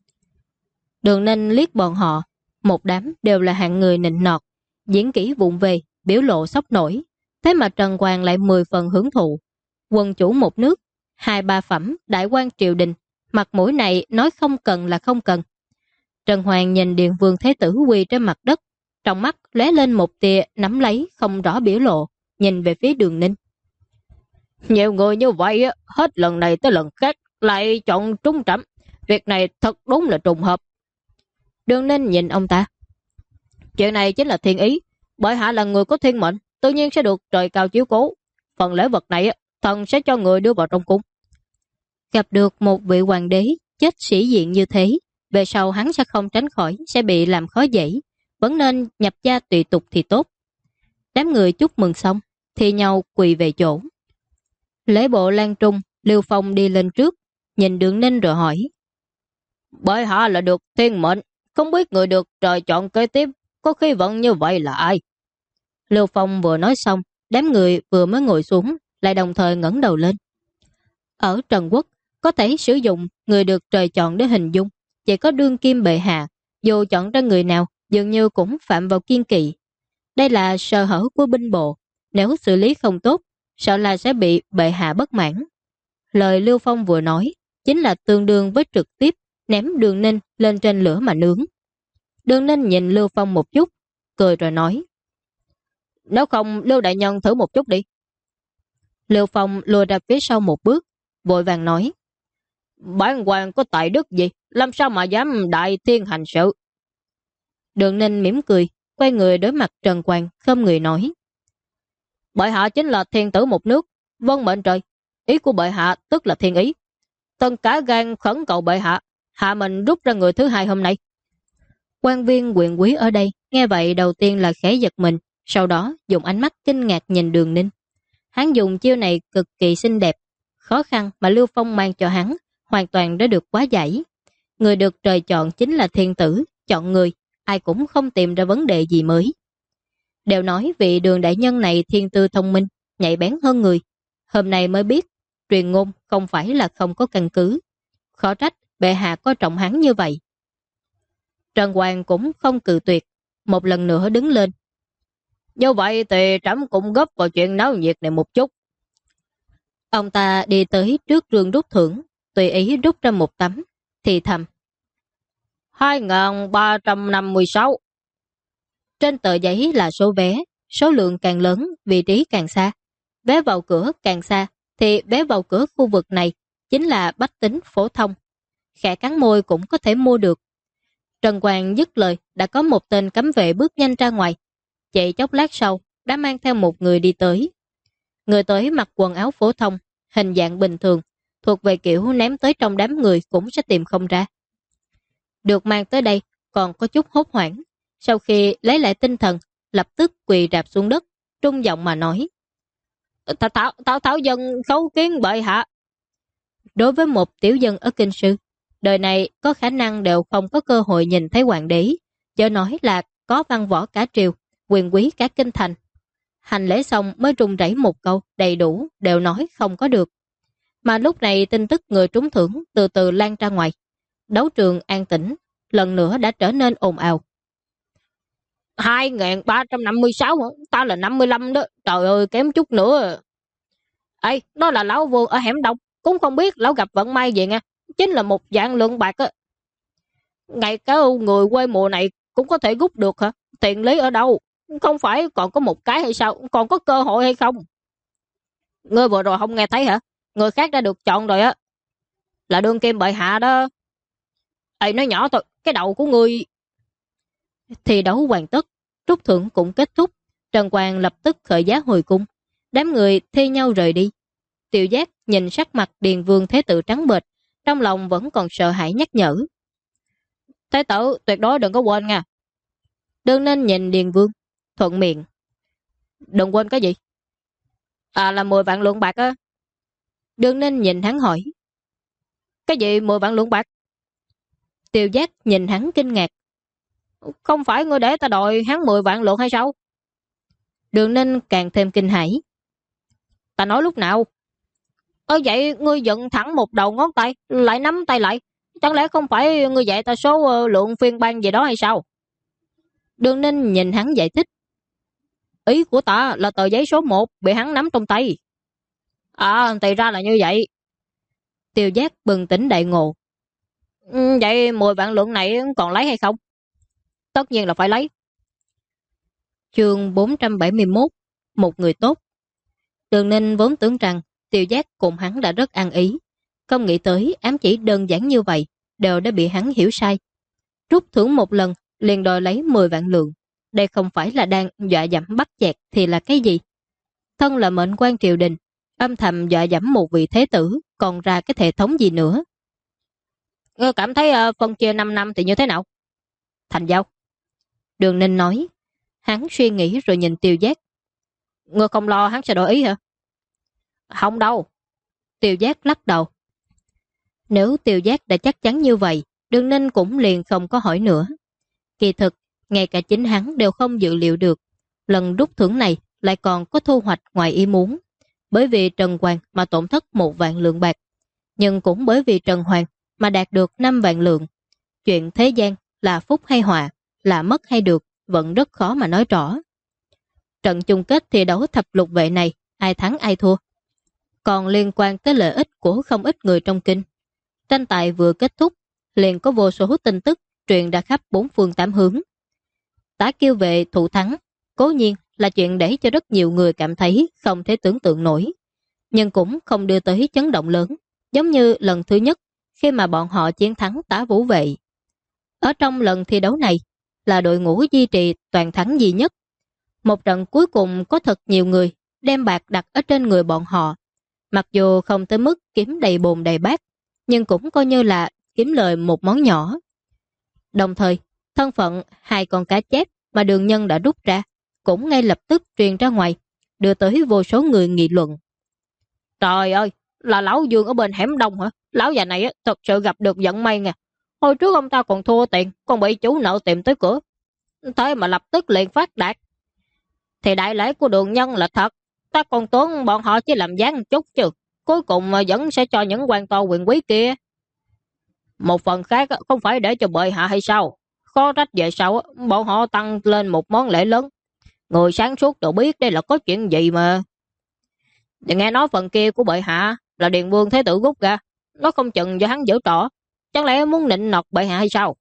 Đường Ninh liếc bọn họ, một đám đều là hạng người nịnh nọt, diễn kỹ vụng về, biểu lộ sốc nổi. Thế mà Trần Quang lại 10 phần hưởng thụ. Quân chủ một nước, 2-3 phẩm, đại quan triều đình, mặt mũi này nói không cần là không cần. Trần Hoàng nhìn Điền Vương Thế Tử quỳ trên mặt đất, trong mắt lóe lên một tia nắm lấy không rõ biểu lộ, nhìn về phía Đường Ninh. Nhiều người như vậy, hết lần này tới lần khác lại chọn trúng trẫm. Việc này thật đúng là trùng hợp. Đường Ninh nhìn ông ta. Chuyện này chính là thiên ý. Bệ hạ là người có thiên mệnh, tự nhiên sẽ được trời cao chiếu cố. Phần lễ vật này thần sẽ cho người đưa vào trong cung. Gặp được một vị hoàng đế chết sĩ diện như thế, về sau hắn sẽ không tránh khỏi sẽ bị làm khó dễ, vẫn nên nhập gia tùy tục thì tốt. Đám người chúc mừng xong thì nhau quỳ về chỗ. Lễ bộ lan trung, Liêu Phong đi lên trước, nhìn Đường Ninh rồi hỏi. Bệ hạ là được thiên mệnh, không biết người được trời chọn kế tiếp có khí vận như vậy là ai? Liêu Phong vừa nói xong, đám người vừa mới ngồi xuống lại đồng thời ngẩng đầu lên. Ở Trần Quốc có thể sử dụng người được trời chọn để hình dung, chỉ có đương kim bệ hạ, dù chọn ra người nào dường như cũng phạm vào kiên kỵ. Đây là sơ hở của binh bộ, nếu xử lý không tốt sợ là sẽ bị bệ hạ bất mãn. Lời Liêu Phong vừa nói chính là tương đương với trực tiếp ném Đường Ninh lên trên lửa mà nướng. Đường Ninh nhìn Liêu Phong một chút, cười rồi nói: Nếu không Lưu đại nhân thử một chút đi. Lưu Phong lùi ra phía sau một bước, vội vàng nói: Bản quan có tài đức gì, làm sao mà dám đại thiên hành sự. Đường Ninh mỉm cười, quay người đối mặt Trần Quang, khom người nói: Bệ hạ chính là thiên tử một nước, vâng mệnh trời. Ý của bệ hạ tức là thiên ý. Tân cả gan khẩn cầu bệ hạ, hạ mình rút ra người thứ hai hôm nay. Quan viên quyền quý ở đây nghe vậy đầu tiên là khẽ giật mình, sau đó dùng ánh mắt kinh ngạc nhìn Đường Ninh. Hắn dùng chiêu này cực kỳ xinh đẹp, khó khăn mà Lưu Phong mang cho hắn hoàn toàn đã được quá giải. Người được trời chọn chính là thiên tử, chọn người, ai cũng không tìm ra vấn đề gì mới. Đều nói vị Đường đại nhân này thiên tư thông minh, nhạy bén hơn người. Hôm nay mới biết, truyền ngôn không phải là không có căn cứ. Khó trách bệ hạ có trọng hắn như vậy. Trần Hoàng cũng không cự tuyệt, một lần nữa đứng lên. Như vậy thì trẫm cũng góp vào chuyện náo nhiệt này một chút. Ông ta đi tới trước rương rút thưởng, tùy ý rút ra một tấm, thì thầm: 2356. Trên tờ giấy là số vé, số lượng càng lớn, vị trí càng xa. Vé vào cửa càng xa, thì vé vào cửa khu vực này chính là bách tính phổ thông. Khẽ cắn môi cũng có thể mua được. Trần Quang dứt lời, đã có một tên cấm vệ bước nhanh ra ngoài. Chạy chốc lát sau, đã mang theo một người đi tới. Người tới mặc quần áo phổ thông, hình dạng bình thường, thuộc về kiểu ném tới trong đám người cũng sẽ tìm không ra. Được mang tới đây, còn có chút hốt hoảng. Sau khi lấy lại tinh thần, lập tức quỳ rạp xuống đất, trung giọng mà nói: Thảo dân khấu kiến bệ hạ. Đối với một tiểu dân ở kinh sư, đời này có khả năng đều không có cơ hội nhìn thấy hoàng đế, chớ nói là có văn võ cả triều, quyền quý cả kinh thành. Hành lễ xong mới run rẩy một câu đầy đủ, đều nói không có được. Mà lúc này tin tức người trúng thưởng từ từ lan ra ngoài. Đấu trường an tĩnh, lần nữa đã trở nên ồn ào. 2356 hả? Ta là 55 đó. Trời ơi, kém chút nữa. Ê, đó là lão vương ở hẻm đông. Cũng không biết lão gặp vận may gì nha. Chính là một dạng lượng bạc á. Ngay cả người quê mùa này cũng có thể rút được hả? Tiền lý ở đâu? Không phải còn có một cái hay sao? Còn có cơ hội hay không? Ngươi vừa rồi không nghe thấy hả? Người khác đã được chọn rồi á. Là đương kim bệ hạ đó. Ê, nói nhỏ thôi. Cái đầu của ngươi. Thi đấu hoàn tất, rút thưởng cũng kết thúc. Trần Quang lập tức khởi giá hồi cung. Đám người thi nhau rời đi. Tiểu Giác nhìn sắc mặt Điền Vương Thế Tử trắng bệch, trong lòng vẫn còn sợ hãi nhắc nhở: Thế tử tuyệt đối đừng có quên nha. Đương nên nhìn Điền Vương, thuận miệng: Đừng quên cái gì? À, là 10 vạn lượng bạc á. Đương nên nhìn hắn hỏi: Cái gì 10 vạn lượng bạc? Tiểu Giác nhìn hắn kinh ngạc: Không phải ngươi để ta đòi hắn 10 vạn lượng hay sao? Đường Ninh càng thêm kinh hãi: Ta nói lúc nào? Vậy ngươi dựng thẳng một đầu ngón tay, lại nắm tay lại. Chẳng lẽ không phải ngươi dạy ta số lượng phiên ban gì đó hay sao? Đường Ninh nhìn hắn giải thích: Ý của ta là tờ giấy số 1 bị hắn nắm trong tay. À, thì ra là như vậy. Tiểu Giác bừng tỉnh đại ngộ: Vậy 10 vạn lượng này còn lấy hay không? Tất nhiên là phải lấy. Chương 471: Một người tốt. Đường Ninh vốn tưởng rằng Tiểu Giác cùng hắn đã rất ăn ý, không nghĩ tới ám chỉ đơn giản như vậy đều đã bị hắn hiểu sai. Rút thưởng một lần liền đòi lấy 10 vạn lượng. Đây không phải là đang dọa dẫm bắt chẹt thì là cái gì? Thân là mệnh quan triều đình, âm thầm dọa dẫm một vị thế tử, còn ra cái hệ thống gì nữa? Ngươi cảm thấy phân chia 5 năm thì như thế nào? Thành giao. Đường Ninh nói. Hắn suy nghĩ rồi nhìn Tiêu Giác: Ngươi không lo hắn sẽ đổi ý hả? Không đâu. Tiêu Giác lắc đầu. Nếu Tiêu Giác đã chắc chắn như vậy, Đường Ninh cũng liền không có hỏi nữa. Kỳ thực, ngay cả chính hắn đều không dự liệu được lần rút thưởng này lại còn có thu hoạch ngoài ý muốn. Bởi vì Trần Hoàng mà tổn thất 1 vạn lượng bạc, nhưng cũng bởi vì Trần Hoàng mà đạt được 5 vạn lượng. Chuyện thế gian là phúc hay họa, là mất hay được, vẫn rất khó mà nói rõ. Trận chung kết thi đấu thập lục vệ này, ai thắng ai thua, còn liên quan tới lợi ích của không ít người trong kinh. Tranh tài vừa kết thúc, liền có vô số tin tức truyền ra khắp 4 phương 8 hướng. Tả Kiêu Vệ thủ thắng, cố nhiên là chuyện để cho rất nhiều người cảm thấy không thể tưởng tượng nổi, nhưng cũng không đưa tới chấn động lớn, giống như lần thứ nhất khi mà bọn họ chiến thắng Tả Vũ Vệ. Ở trong lần thi đấu này là đội ngũ duy trì toàn thắng duy nhất. Một trận cuối cùng có thật nhiều người đem bạc đặt ở trên người bọn họ. Mặc dù không tới mức kiếm đầy bồn đầy bát, nhưng cũng coi như là kiếm lời một món nhỏ. Đồng thời, thân phận hai con cá chép mà Đường Nhân đã rút ra cũng ngay lập tức truyền ra ngoài, đưa tới vô số người nghị luận. Trời ơi, là lão Dương ở bên hẻm đông hả? Lão già này thật sự gặp được vận may nha. Hồi trước ông ta còn thua tiền, còn bị chủ nợ tìm tới cửa. Thế mà lập tức liền phát đạt. Thì đại lễ của Đường Nhân là thật. Ta còn tưởng bọn họ chỉ làm dáng chút chứ. Cuối cùng vẫn sẽ cho những quan to quyền quý kia. Một phần khác không phải để cho bệ hạ hay sao? Khó trách về sau bọn họ tăng lên một món lễ lớn. Người sáng suốt đều biết đây là có chuyện gì mà. Để nghe nói phần kia của bệ hạ là Điền Vương Thế Tử rút ra. Nó không chừng do hắn giở trò. Chẳng lẽ muốn nịnh nọt bệ hạ hay sao?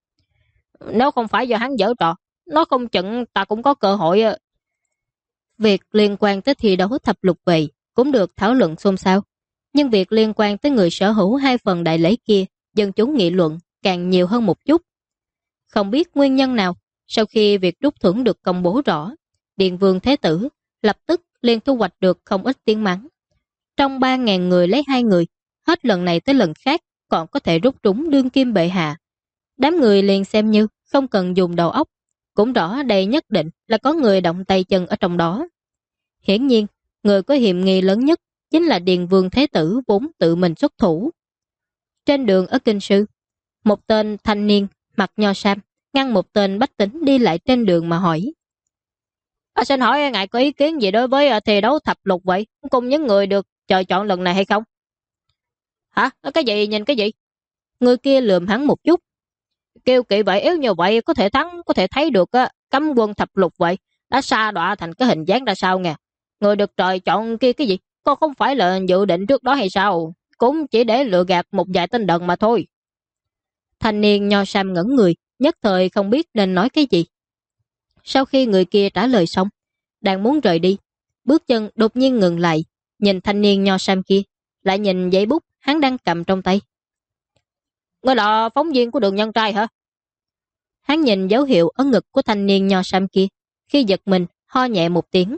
Nếu không phải do hắn giở trò, nó không chừng ta cũng có cơ hội. Việc liên quan tới thi đấu thập lục vệ cũng được thảo luận xôn xao. Nhưng việc liên quan tới người sở hữu hai phần đại lễ kia, dân chúng nghị luận càng nhiều hơn một chút. Không biết nguyên nhân nào, sau khi việc rút thưởng được công bố rõ, Điền Vương Thế Tử lập tức liền thu hoạch được không ít tiếng mắng. Trong 3.000 người lấy 2 người, hết lần này tới lần khác còn có thể rút trúng đương kim bệ hạ. Đám người liền xem như không cần dùng đầu óc, cũng rõ đây nhất định là có người động tay chân ở trong đó. Hiển nhiên, người có hiểm nghi lớn nhất chính là Điền Vương Thế Tử vốn tự mình xuất thủ. Trên đường ở Kinh Sư, một tên thanh niên mặc nho sam ngăn một tên bách tính đi lại trên đường mà hỏi: Xin hỏi ngài có ý kiến gì đối với thi đấu thập lục vậy? Cùng những người được trời chọn lần này hay không? Hả? Cái gì? Nhìn cái gì? Người kia lườm hắn một chút. Kêu kỵ vậy yếu như vậy có thể thắng, có thể thấy được cấm quân thập lục vậy đã sa đọa thành cái hình dáng ra sao nè. Người được trời chọn kia cái gì? Có không phải là dự định trước đó hay sao? Cũng chỉ để lừa gạt một vài tên đần mà thôi. Thanh niên nho sam ngẩn người, nhất thời không biết nên nói cái gì. Sau khi người kia trả lời xong, đang muốn rời đi, bước chân đột nhiên ngừng lại, nhìn thanh niên nho sam kia, lại nhìn giấy bút hắn đang cầm trong tay. Ngươi là phóng viên của Đường Nhân trai hả? Hắn nhìn dấu hiệu ở ngực của thanh niên nho sam kia, khi giật mình ho nhẹ một tiếng.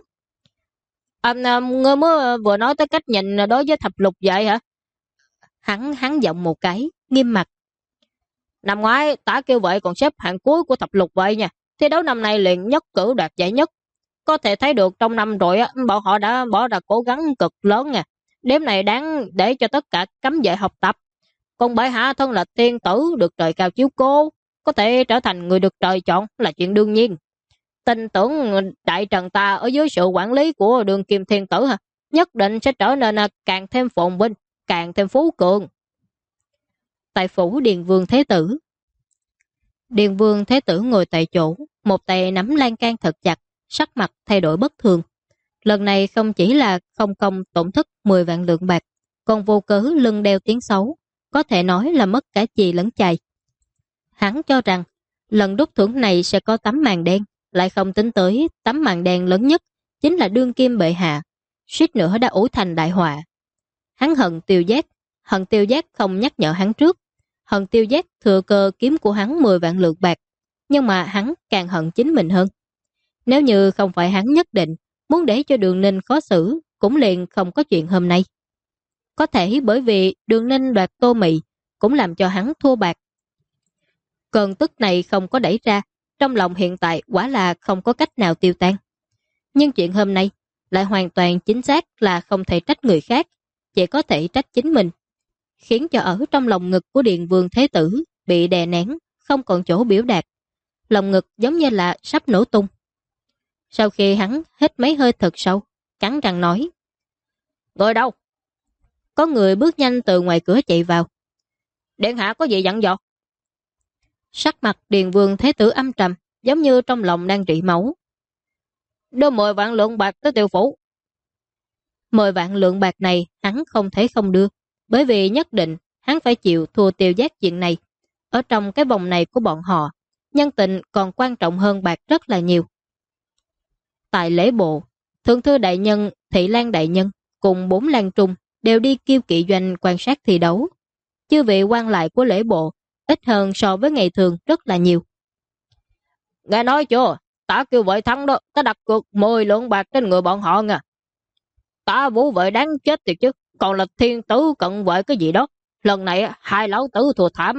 Ngươi mới vừa nói tới cách nhìn đối với thập lục vậy hả? Hắn giọng một cái, nghiêm mặt. Năm ngoái Tả Kiêu Vệ còn xếp hạng cuối của thập lục vậy nha. Thi đấu năm nay liền nhất cử đoạt giải nhất. Có thể thấy được trong năm rồi bọn họ đã bỏ ra cố gắng cực lớn nha. Đêm này đáng để cho tất cả cấm vệ học tập. Còn bệ hạ thân là tiên tử được trời cao chiếu cố, có thể trở thành người được trời chọn là chuyện đương nhiên. Tin tưởng đại trần ta ở dưới sự quản lý của Đường Kim Thiên Tử nhất định sẽ trở nên càng thêm phồn vinh, càng thêm phú cường. Tại phủ Điền Vương Thế Tử. Điền Vương Thế Tử ngồi tại chỗ, một tay nắm lan can thật chặt, sắc mặt thay đổi bất thường. Lần này không chỉ là không công tổn thất 10 vạn lượng bạc, còn vô cớ lưng đeo tiếng xấu, có thể nói là mất cả chì lẫn chài. Hắn cho rằng lần đúc thưởng này sẽ có tấm màn đen, lại không tính tới tấm màn đen lớn nhất chính là đương kim bệ hạ, suýt nữa đã ủ thành đại họa. Hắn hận Tiêu Giác không nhắc nhở hắn trước, hận Tiêu Giác thừa cơ kiếm của hắn 10 vạn lượng bạc, nhưng mà hắn càng hận chính mình hơn. Nếu như không phải hắn nhất định muốn để cho Đường Ninh khó xử, cũng liền không có chuyện hôm nay. Có thể bởi vì Đường Ninh đoạt Tô Mị cũng làm cho hắn thua bạc. Cơn tức này không có đẩy ra, trong lòng hiện tại quả là không có cách nào tiêu tan. Nhưng chuyện hôm nay lại hoàn toàn chính xác là không thể trách người khác, chỉ có thể trách chính mình, khiến cho ở trong lòng ngực của Điền Vương Thế Tử bị đè nén, không còn chỗ biểu đạt. Lòng ngực giống như là sắp nổ tung. Sau khi hắn hít mấy hơi thật sâu, cắn răng nói: Người đâu? Có người bước nhanh từ ngoài cửa chạy vào. Điện hạ có gì dặn dò? Sắc mặt Điền Vương Thế Tử âm trầm, giống như trong lòng đang rỉ máu. Đưa 10 vạn lượng bạc tới Tiêu phủ. 10 vạn lượng bạc này hắn không thể không đưa, bởi vì nhất định hắn phải chịu thua Tiêu Giác chuyện này. Ở trong cái vòng này của bọn họ, nhân tình còn quan trọng hơn bạc rất là nhiều. Tại lễ bộ, Thượng thư đại nhân, Thị Lang đại nhân cùng 4 lang trung đều đi Kiêu Kỵ doanh quan sát thi đấu. Chư vị quan lại của lễ bộ ít hơn so với ngày thường rất là nhiều. Nghe nói chưa, Tả Kiêu Vệ thắng đó, ta đặt cược 10 lượng bạc trên người bọn họ nha. Tả Vũ Vệ đáng chết thì chứ, còn là Thiên Tử Cận Vệ cái gì đó. Lần này hai lão tử thua thảm.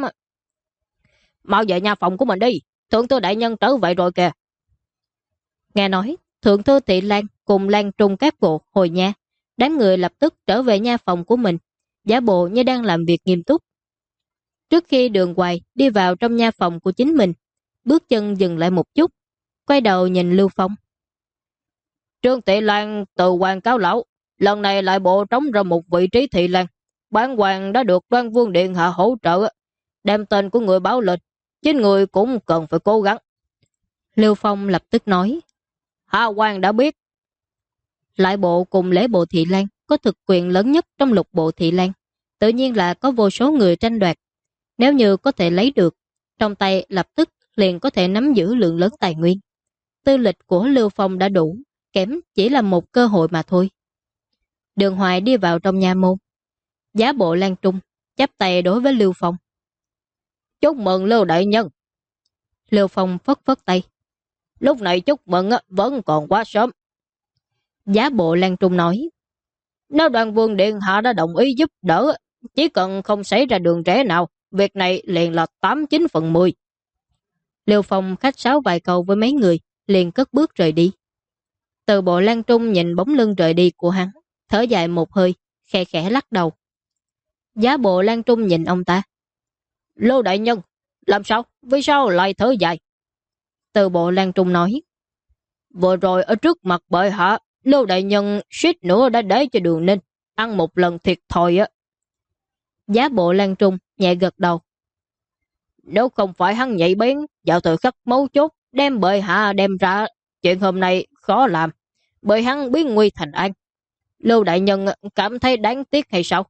Mau về nhà phòng của mình đi, thượng thư đại nhân trở về rồi kìa. Nghe nói, thượng thư Thị Lang cùng Lang Trung các bộ hồi nha, đám người lập tức trở về nha phòng của mình, giả bộ như đang làm việc nghiêm túc. Trước khi Đường Hoài đi vào trong nha phòng của chính mình, bước chân dừng lại một chút, quay đầu nhìn Lưu Phong. Trương Thị Lan từ hoàng cáo lão, lần này lại bộ trống ra một vị trí Thị Lan. Bản hoàng đã được Đoan Vương Điện Hạ hỗ trợ, đem tên của người báo lên, chính người cũng cần phải cố gắng. Lưu Phong lập tức nói. Hạ quan đã biết. Lại bộ cùng lễ bộ Thị Lan có thực quyền lớn nhất trong lục bộ Thị Lan, tự nhiên là có vô số người tranh đoạt. Nếu như có thể lấy được, trong tay lập tức liền có thể nắm giữ lượng lớn tài nguyên. Tư lịch của Lưu Phong đã đủ, kém chỉ là một cơ hội mà thôi. Đường Hoài đi vào trong nhà môn. Giá bộ Lan Trung chắp tay đối với Lưu Phong. Chúc mừng Lưu đại nhân. Lưu Phong phất phất tay. Lúc này chúc mừng vẫn còn quá sớm. Giá bộ Lan Trung nói. Nếu Đoan Vương Điện Hạ đã đồng ý giúp đỡ, chỉ cần không xảy ra đường rẽ nào, việc này liền là 89/10. Lưu Phong khách sáo vài câu với mấy người, liền cất bước rời đi. Từ bộ Lan Trung nhìn bóng lưng rời đi của hắn, thở dài một hơi, khẽ khẽ lắc đầu. Giá bộ Lan Trung nhìn ông ta. Lưu đại nhân, làm sao? Vì sao lại thở dài? Từ bộ Lan Trung nói. Vừa rồi ở trước mặt bệ hạ, Lưu đại nhân suýt nữa đã để cho Đường Ninh ăn một lần thiệt thòi á. Giá bộ Lan Trung nhẹ gật đầu. Nếu không phải hắn nhạy bén vào thời khắc mấu chốt đem bệ hạ đem ra, chuyện hôm nay khó làm, bởi hắn biến nguy thành an. Lưu đại nhân cảm thấy đáng tiếc hay sao?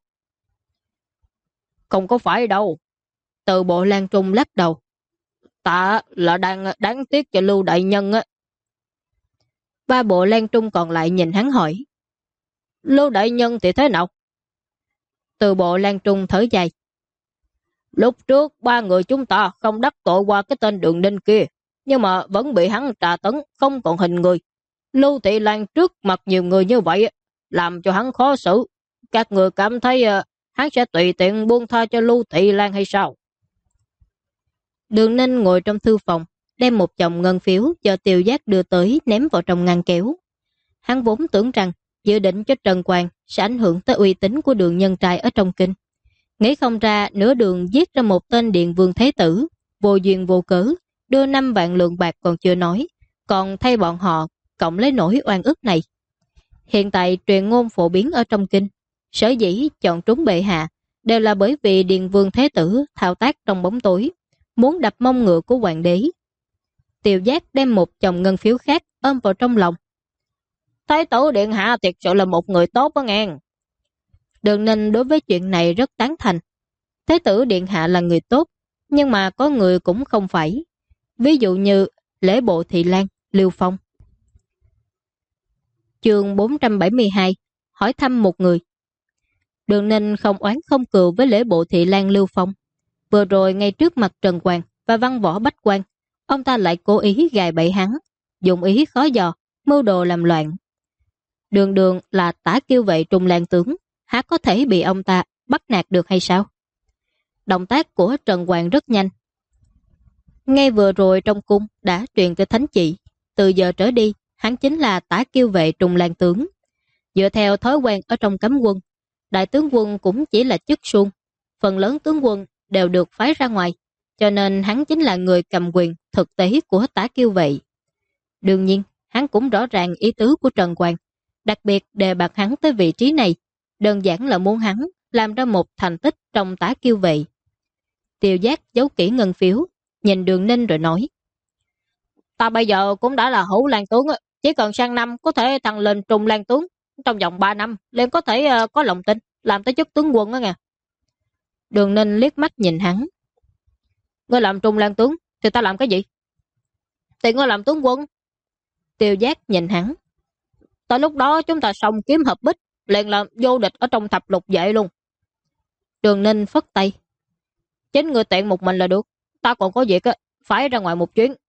Không có phải đâu. Từ bộ Lan Trung lắc đầu. Ta là đang đáng tiếc cho Lưu đại nhân á. Ba bộ Lan Trung còn lại nhìn hắn hỏi. Lưu đại nhân thì thế nào? Từ bộ Lan Trung thở dài. Lúc trước 3 người chúng ta không đắc tội qua cái tên Đường Ninh kia, nhưng mà vẫn bị hắn trà tấn, không còn hình người. Lưu Thị Lan trước mặt nhiều người như vậy, làm cho hắn khó xử. Các người cảm thấy hắn sẽ tùy tiện buông tha cho Lưu Thị Lan hay sao? Đường Ninh ngồi trong thư phòng, đem một chồng ngân phiếu do Tiêu Giác đưa tới ném vào trong ngăn kéo. Hắn vốn tưởng rằng dự định cho Trần Quang sẽ ảnh hưởng tới uy tín của Đường nhân trai ở trong kinh. Nghĩ không ra nửa đường giết ra một tên Điện Vương Thế Tử, vô duyên vô cớ, đưa 5 vạn lượng bạc còn chưa nói, còn thay bọn họ cộng lấy nỗi oan ức này. Hiện tại truyền ngôn phổ biến ở trong kinh, sở dĩ chọn trúng bệ hạ đều là bởi vì Điện Vương Thế Tử thao tác trong bóng tối, muốn đập mông ngựa của hoàng đế. Tiêu Giác đem một chồng ngân phiếu khác ôm vào trong lòng. Thái tử điện hạ thiệt sự là một người tốt đó nghe. Đường Ninh đối với chuyện này rất tán thành. Thế tử điện hạ là người tốt, nhưng mà có người cũng không phải. Ví dụ như lễ bộ Thị Lan, Lưu Phong. Chương 472, hỏi thăm một người. Đường Ninh không oán không cừu với lễ bộ Thị Lan Lưu Phong. Vừa rồi ngay trước mặt Trần Quang và Văn Võ Bách Quan, ông ta lại cố ý gài bẫy hắn, dụng ý khó dò, mưu đồ làm loạn. Đường Đường là Tả Kiêu Vệ Trung Lang tướng, há có thể bị ông ta bắt nạt được hay sao? Động tác của Trần Quang rất nhanh. Ngay vừa rồi trong cung đã truyền tới thánh chỉ, từ giờ trở đi, hắn chính là Tả Kiêu Vệ Trung Lang tướng. Dựa theo thói quen ở trong cấm quân, đại tướng quân cũng chỉ là chức suông, phần lớn tướng quân đều được phái ra ngoài, cho nên hắn chính là người cầm quyền thực tế của Tả Kiêu Vệ. Đương nhiên, hắn cũng rõ ràng ý tứ của Trần Quang, đặc biệt đề bạt hắn tới vị trí này, đơn giản là muốn hắn làm ra một thành tích trong Tả Kiêu Vệ. Tiêu Giác giấu kỹ ngân phiếu, nhìn Đường Ninh rồi nói. Ta bây giờ cũng đã là hữu lang tướng, chỉ cần sang năm có thể thăng lên trung lang tướng, trong vòng 3 năm liền có thể có lòng tin làm tới chức tướng quân đó nghe. Đường Ninh liếc mắt nhìn hắn. Ngươi làm trung lang tướng thì ta làm cái gì? Thì ngươi làm tướng quân. Tiêu Giác nhìn hắn. Tới lúc đó chúng ta xong kiếm hợp bích, liền là vô địch ở trong thập lục vệ luôn. Đường Ninh phất tay. Chính ngươi tiện một mình là được. Ta còn có việc á, phải ra ngoài một chuyến.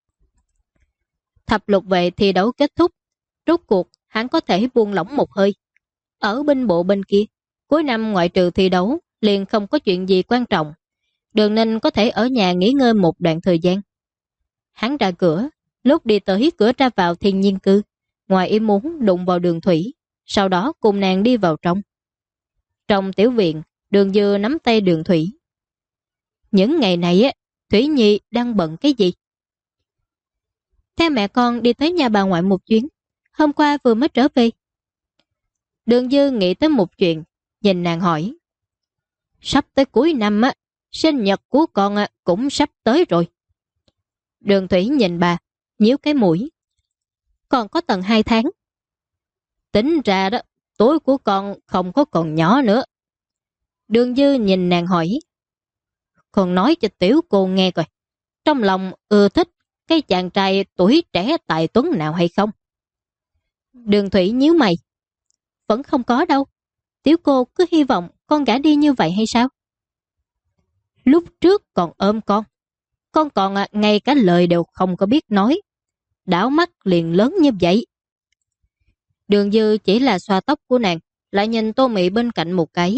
Thập lục vệ thi đấu kết thúc. Rốt cuộc hắn có thể buông lỏng một hơi. Ở binh bộ bên kia, cuối năm ngoại trừ thi đấu liền không có chuyện gì quan trọng. Đường Ninh có thể ở nhà nghỉ ngơi một đoạn thời gian. Hắn ra cửa, lúc đi tới cửa ra vào thiên nhiên cư, ngoài ý muốn đụng vào Đường Thủy, sau đó cùng nàng đi vào trong. Trong tiểu viện, Đường Dư nắm tay Đường Thủy. Những ngày này á, Thủy Nhi đang bận cái gì? Theo mẹ con đi tới nhà bà ngoại một chuyến, hôm qua vừa mới trở về. Đường Dư nghĩ tới một chuyện, nhìn nàng hỏi. Sắp tới cuối năm á, sinh nhật của con cũng sắp tới rồi. Đường Thủy nhìn bà, nhíu cái mũi. Còn có tận 2 tháng. Tính ra đó, tuổi của con không có còn nhỏ nữa. Đường Dư nhìn nàng hỏi. Con nói cho tiểu cô nghe coi, trong lòng ưa thích cái chàng trai tuổi trẻ tài tuấn nào hay không? Đường Thủy nhíu mày. Vẫn không có đâu. Tiểu cô cứ hy vọng con gả đi như vậy hay sao? Lúc trước còn ôm con còn ngay cả lời đều không có biết nói. Đảo mắt liền lớn như vậy. Đường Dư chỉ là xoa tóc của nàng, lại nhìn Tô Mị bên cạnh một cái.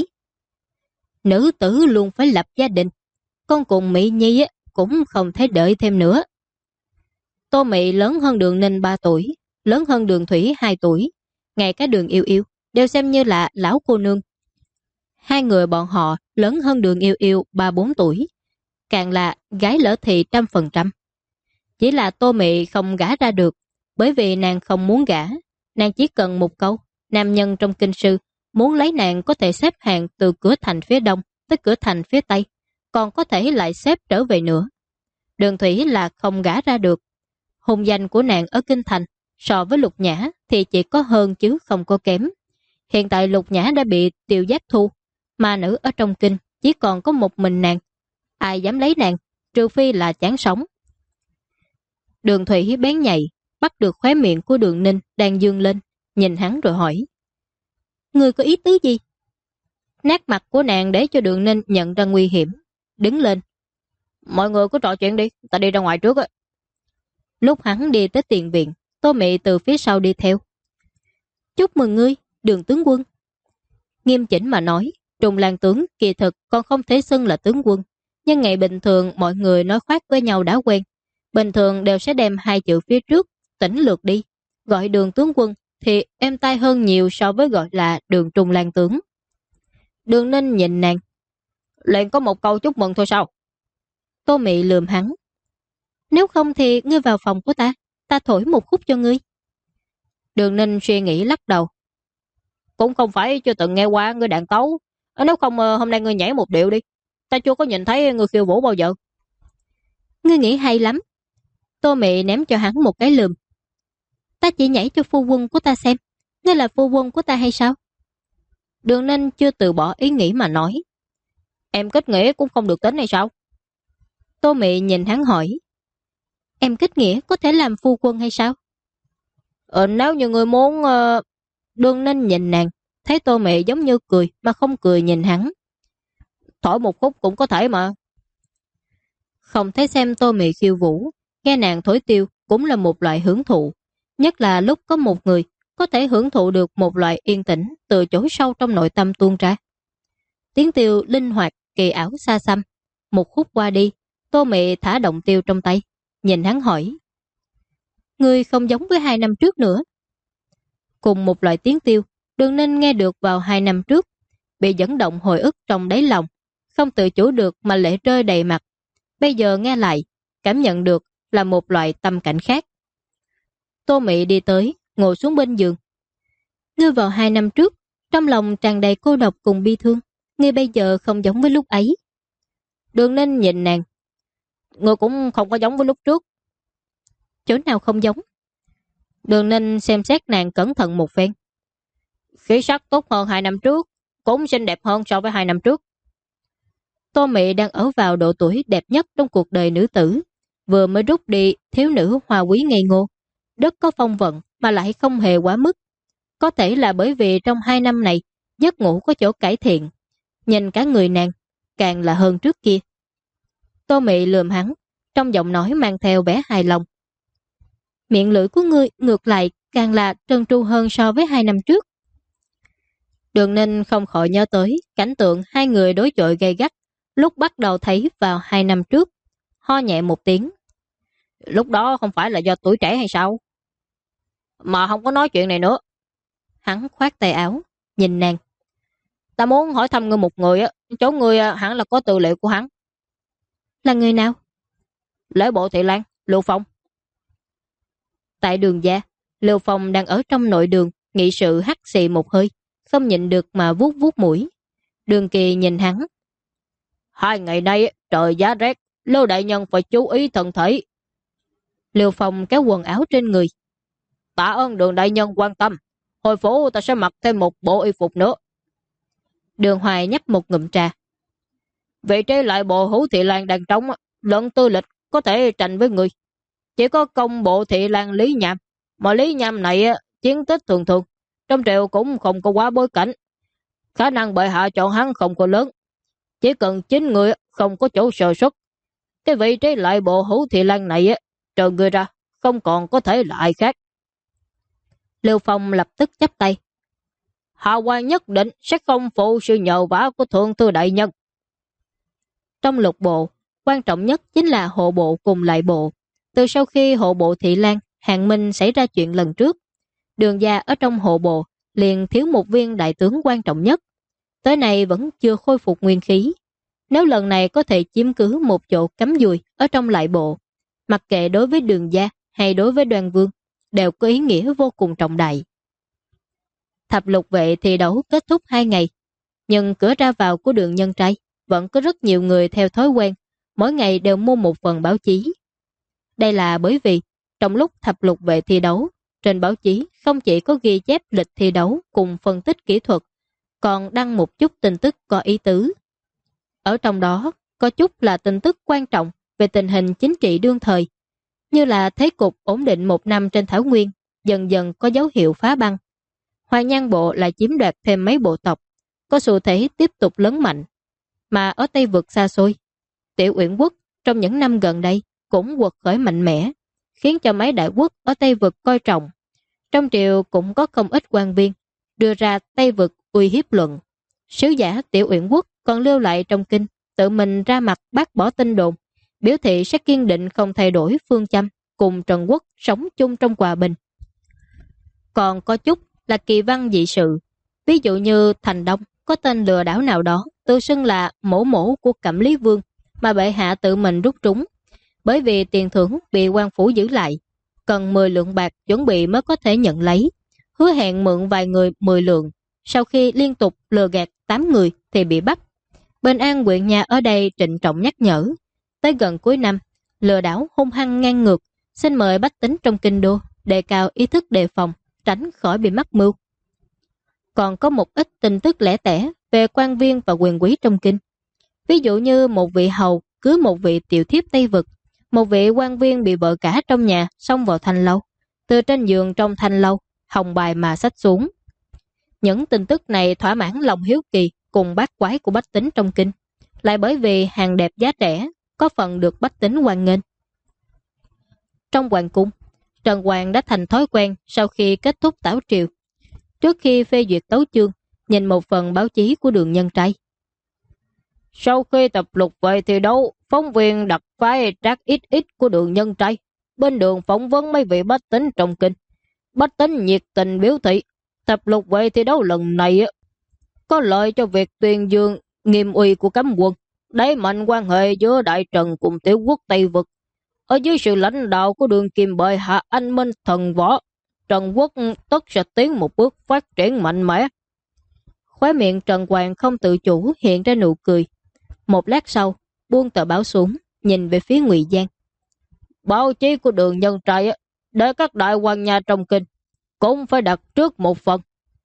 Nữ tử luôn phải lập gia đình. Con cùng Mị Nhi cũng không thể đợi thêm nữa. Tô Mị lớn hơn Đường Ninh 3 tuổi, lớn hơn Đường Thủy 2 tuổi. Ngay cả Đường Yêu Yêu đều xem như là lão cô nương. Hai người bọn họ lớn hơn Đường Yêu Yêu 3-4 tuổi, càng là gái lỡ thì 100%. Chỉ là Tô Mị không gả ra được, bởi vì nàng không muốn gả. Nàng chỉ cần một câu, nam nhân trong kinh sư muốn lấy nàng có thể xếp hàng từ cửa thành phía đông tới cửa thành phía tây, còn có thể lại xếp trở về nữa. Đường Thủy là không gả ra được. Hùng danh của nàng ở kinh thành so với Lục Nhã thì chỉ có hơn chứ không có kém. Hiện tại Lục Nhã đã bị Tiêu Giác thu, mà nữ ở trong kinh chỉ còn có một mình nàng. Ai dám lấy nàng, trừ phi là chán sống. Đường Thủy bén nhạy, bắt được khóe miệng của Đường Ninh đang dương lên, nhìn hắn rồi hỏi. Người có ý tứ gì? Nét mặt của nàng để cho Đường Ninh nhận ra nguy hiểm, đứng lên. Mọi người cứ trò chuyện đi, ta đi ra ngoài trước á. Lúc hắn đi tới tiền viện, Tô Mị từ phía sau đi theo. Chúc mừng ngươi, Đường tướng quân. Nghiêm chỉnh mà nói, Trùng Lan tướng kỳ thực còn không thể xưng là tướng quân, nhưng ngày bình thường mọi người nói khoác với nhau đã quen. Bình thường đều sẽ đem 2 chữ phía trước, tỉnh lược đi. Gọi Đường tướng quân thì êm tai hơn nhiều so với gọi là Đường Trùng Lan tướng. Đường Ninh nhìn nàng. Liền có một câu chúc mừng thôi sao? Tô Mị lườm hắn. Nếu không thì ngươi vào phòng của ta thổi một khúc cho ngươi. Đường Ninh suy nghĩ lắc đầu. Cũng không phải chưa từng nghe qua ngươi đàn tấu. Nếu không hôm nay ngươi nhảy một điệu đi. Ta chưa có nhìn thấy ngươi khiêu vũ bao giờ. Ngươi nghĩ hay lắm. Tô Mị ném cho hắn một cái lườm. Ta chỉ nhảy cho phu quân của ta xem. Ngươi là phu quân của ta hay sao? Đường Ninh chưa từ bỏ ý nghĩ mà nói. Em kết nghĩa cũng không được tính hay sao? Tô Mị nhìn hắn hỏi. Em kết nghĩa có thể làm phu quân hay sao? Nếu như ngươi muốn... Đường Ninh nhìn nàng, thấy Tô Mị giống như cười mà không cười nhìn hắn. Thổi một khúc cũng có thể mà. Không thấy xem Tô Mị khiêu vũ, nghe nàng thổi tiêu cũng là một loại hưởng thụ. Nhất là lúc có một người có thể hưởng thụ được một loại yên tĩnh từ chỗ sâu trong nội tâm tuôn ra. Tiếng tiêu linh hoạt, kỳ ảo xa xăm. Một khúc qua đi, Tô Mị thả động tiêu trong tay, nhìn hắn hỏi. Ngươi không giống với 2 năm trước nữa. Cùng một loại tiếng tiêu, Đường Ninh nghe được vào 2 năm trước, bị dẫn động hồi ức trong đáy lòng, không tự chủ được mà lệ rơi đầy mặt. Bây giờ nghe lại, cảm nhận được là một loại tâm cảnh khác. Tô Mị đi tới, ngồi xuống bên giường. Ngươi vào 2 năm trước, trong lòng tràn đầy cô độc cùng bi thương. Ngươi bây giờ không giống với lúc ấy. Đường Ninh nhìn nàng. Ngươi cũng không có giống với lúc trước. Chỗ nào không giống? Đường Ninh xem xét nàng cẩn thận một phen. Khí sắc tốt hơn 2 năm trước, cũng xinh đẹp hơn so với 2 năm trước. Tô Mị đang ở vào độ tuổi đẹp nhất trong cuộc đời nữ tử. vừa mới rút đi thiếu nữ hoa quý ngây ngô, rất có phong vận mà lại không hề quá mức. Có thể là bởi vì trong 2 năm này giấc ngủ có chỗ cải thiện, nhìn cả người nàng càng là hơn trước kia. Tô Mị lườm hắn, trong giọng nói mang theo vẻ hài lòng. Miệng lưỡi của ngươi ngược lại càng là trơn tru hơn so với 2 năm trước. Đường Ninh không khỏi nhớ tới cảnh tượng hai người đối chọi gay gắt lúc bắt đầu thấy vào 2 năm trước. Ho nhẹ một tiếng. Lúc đó không phải là do tuổi trẻ hay sao? Mà không có nói chuyện này nữa. Hắn khoát tay áo, nhìn nàng. Ta muốn hỏi thăm ngươi một người á, chỗ ngươi hẳn là có tư liệu của hắn. Là người nào? Lễ bộ Thị Lan, Lưu Phong. Tại đường gia, Lưu Phong đang ở trong nội đường, nghị sự hắt xì một hơi, không nhịn được mà vuốt vuốt mũi. Đường Kỳ nhìn hắn. 2 ngày nay trời giá rét, Lưu đại nhân phải chú ý thân thể. Lưu Phong kéo quần áo trên người. Tạ ơn Đường đại nhân quan tâm, hồi phố ta sẽ mặc thêm một bộ y phục nữa. Đường Hoài nhấp một ngụm trà. Vị trí lại bộ Hữu Thị Lan đang trống, luận tư lịch có thể tranh với người. Chỉ có công bộ Thị Lan Lý Nham, mà Lý Nham này chiến tích thường thường, trong triều cũng không có quá bối cảnh. Khả năng bệ hạ chọn hắn không có lớn. Chỉ cần 9 người không có chỗ sơ xuất. Cái vị trí lại bộ Hữu Thị Lan này trừ người ra, không còn có thể là ai khác. Lưu Phong lập tức chắp tay. Hạ quan nhất định sẽ không phụ sự nhờ vả của thượng thư đại nhân. Trong lục bộ, quan trọng nhất chính là hộ bộ cùng lại bộ. Từ sau khi hộ bộ Thị Lan, Hạng Minh xảy ra chuyện lần trước, Đường gia ở trong hộ bộ liền thiếu một viên đại tướng quan trọng nhất. Tới nay vẫn chưa khôi phục nguyên khí. Nếu lần này có thể chiếm cứ một chỗ cắm dùi ở trong lại bộ, mặc kệ đối với Đường gia hay đối với Đoan Vương, đều có ý nghĩa vô cùng trọng đại. Thập lục vệ thi đấu kết thúc 2 ngày, nhưng cửa ra vào của Đường Nhân Trai vẫn có rất nhiều người theo thói quen, mỗi ngày đều mua một phần báo chí. Đây là bởi vì trong lúc thập lục vệ thi đấu, trên báo chí không chỉ có ghi chép lịch thi đấu cùng phân tích kỹ thuật, còn đăng một chút tin tức có ý tứ. Ở trong đó có chút là tin tức quan trọng về tình hình chính trị đương thời, như là thế cục ổn định 1 năm trên Thảo Nguyên, dần dần có dấu hiệu phá băng. Hoàng Nhan Bộ lại chiếm đoạt thêm mấy bộ tộc, có xu thế tiếp tục lớn mạnh. Mà ở Tây Vực xa xôi, Tiểu Uyển Quốc trong những năm gần đây cũng quật khởi mạnh mẽ, khiến cho mấy đại quốc ở Tây Vực coi trọng. Trong triều cũng có không ít quan viên đưa ra Tây Vực uy hiếp luận. Sứ giả Tiểu Uyển Quốc còn lưu lại trong kinh, tự mình ra mặt bác bỏ tin đồn, biểu thị sẽ kiên định không thay đổi phương châm, cùng Trần Quốc sống chung trong hòa bình. Còn có chút là kỳ văn dị sự, ví dụ như Thành Đông có tên lừa đảo nào đó tự xưng là mẫu mẫu của Cẩm Lý Vương mà bệ hạ tự mình rút trúng, bởi vì tiền thưởng bị quan phủ giữ lại, cần 10 lượng bạc chuẩn bị mới có thể nhận lấy, hứa hẹn mượn vài người 10 lượng, sau khi liên tục lừa gạt 8 người thì bị bắt. Bên An huyện nhà ở đây trịnh trọng nhắc nhở, tới gần cuối năm, lừa đảo hung hăng ngang ngược, xin mời bách tính trong kinh đô đề cao ý thức đề phòng, tránh khỏi bị mắc mưu. Còn có một ít tin tức lẻ tẻ về quan viên và quyền quý trong kinh. Ví dụ như một vị hầu cưới một vị tiểu thiếp Tây Vực, một vị quan viên bị vợ cả trong nhà xông vào thanh lâu, từ trên giường trong thanh lâu, hồng bài mà xách xuống. Những tin tức này thỏa mãn lòng hiếu kỳ cùng bát quái của bách tính trong kinh, lại bởi vì hàng đẹp giá rẻ, có phần được bách tính hoan nghênh. Trong hoàng cung, Trần Hoàng đã thành thói quen sau khi kết thúc tảo triều. Trước khi phê duyệt tấu chương, nhìn một phần báo chí của Đường Nhân Trai. Sau khi tập lục về thi đấu, phóng viên đặt phái trác ít ít của Đường Nhân Trai bên đường phỏng vấn mấy vị bách tính trong kinh. Bách tính nhiệt tình biểu thị tập lục về thi đấu lần này có lợi cho việc tuyên dương nghiêm uy của cấm quân, đẩy mạnh quan hệ giữa Đại Trần cùng tiểu quốc Tây Vực. Ở dưới sự lãnh đạo của Đường Kim bệ hạ anh minh thần võ, Trần Quốc tất sẽ tiến một bước phát triển mạnh mẽ. Khóe miệng Trần Hoàng không tự chủ hiện ra nụ cười. Một lát sau, buông tờ báo xuống, nhìn về phía Ngụy Giang. Báo chí của Đường Nhân Trai để các đại quan nhà trong kinh cũng phải đặt trước một phần.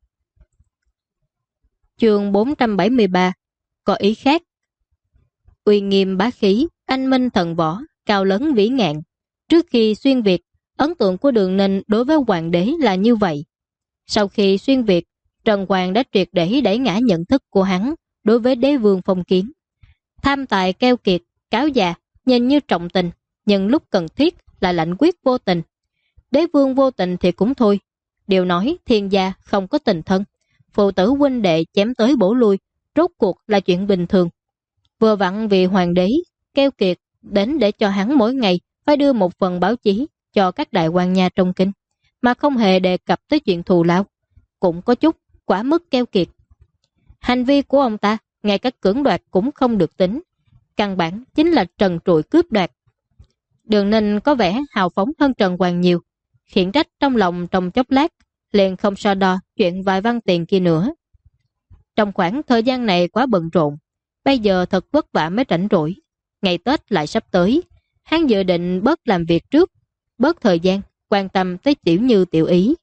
Chương 473 có ý khác. Uy nghiêm bá khí, anh minh thần võ, cao lớn vĩ ngạn. Trước khi xuyên Việt, ấn tượng của Đường Ninh đối với hoàng đế là như vậy. Sau khi xuyên Việt, Trần Hoàng đã triệt để đẩy ngã nhận thức của hắn đối với đế vương phong kiến. Tham tài keo kiệt, cáo già, nhìn như trọng tình, nhưng lúc cần thiết là lạnh quyết vô tình. Đế vương vô tình thì cũng thôi. Điều nói thiên gia không có tình thân, phụ tử huynh đệ chém tới bổ lui, rốt cuộc là chuyện bình thường. Vừa vặn vì hoàng đế keo kiệt đến để cho hắn mỗi ngày phải đưa một phần báo chí cho các đại quan nha trong kinh, mà không hề đề cập tới chuyện thù lao, cũng có chút quá mức keo kiệt. Hành vi của ông ta, ngay cả cưỡng đoạt cũng không được tính, căn bản chính là trần trụi cướp đoạt. Đường Ninh có vẻ hào phóng hơn Trần Hoàng nhiều, khiển trách trong lòng trong chốc lát, liền không so đo chuyện vài văn tiền kia nữa. Trong khoảng thời gian này quá bận rộn, bây giờ thật vất vả mới rảnh rỗi. Ngày Tết lại sắp tới, hắn dự định bớt làm việc trước, bớt thời gian, quan tâm tới Tiểu Như Tiểu Ý.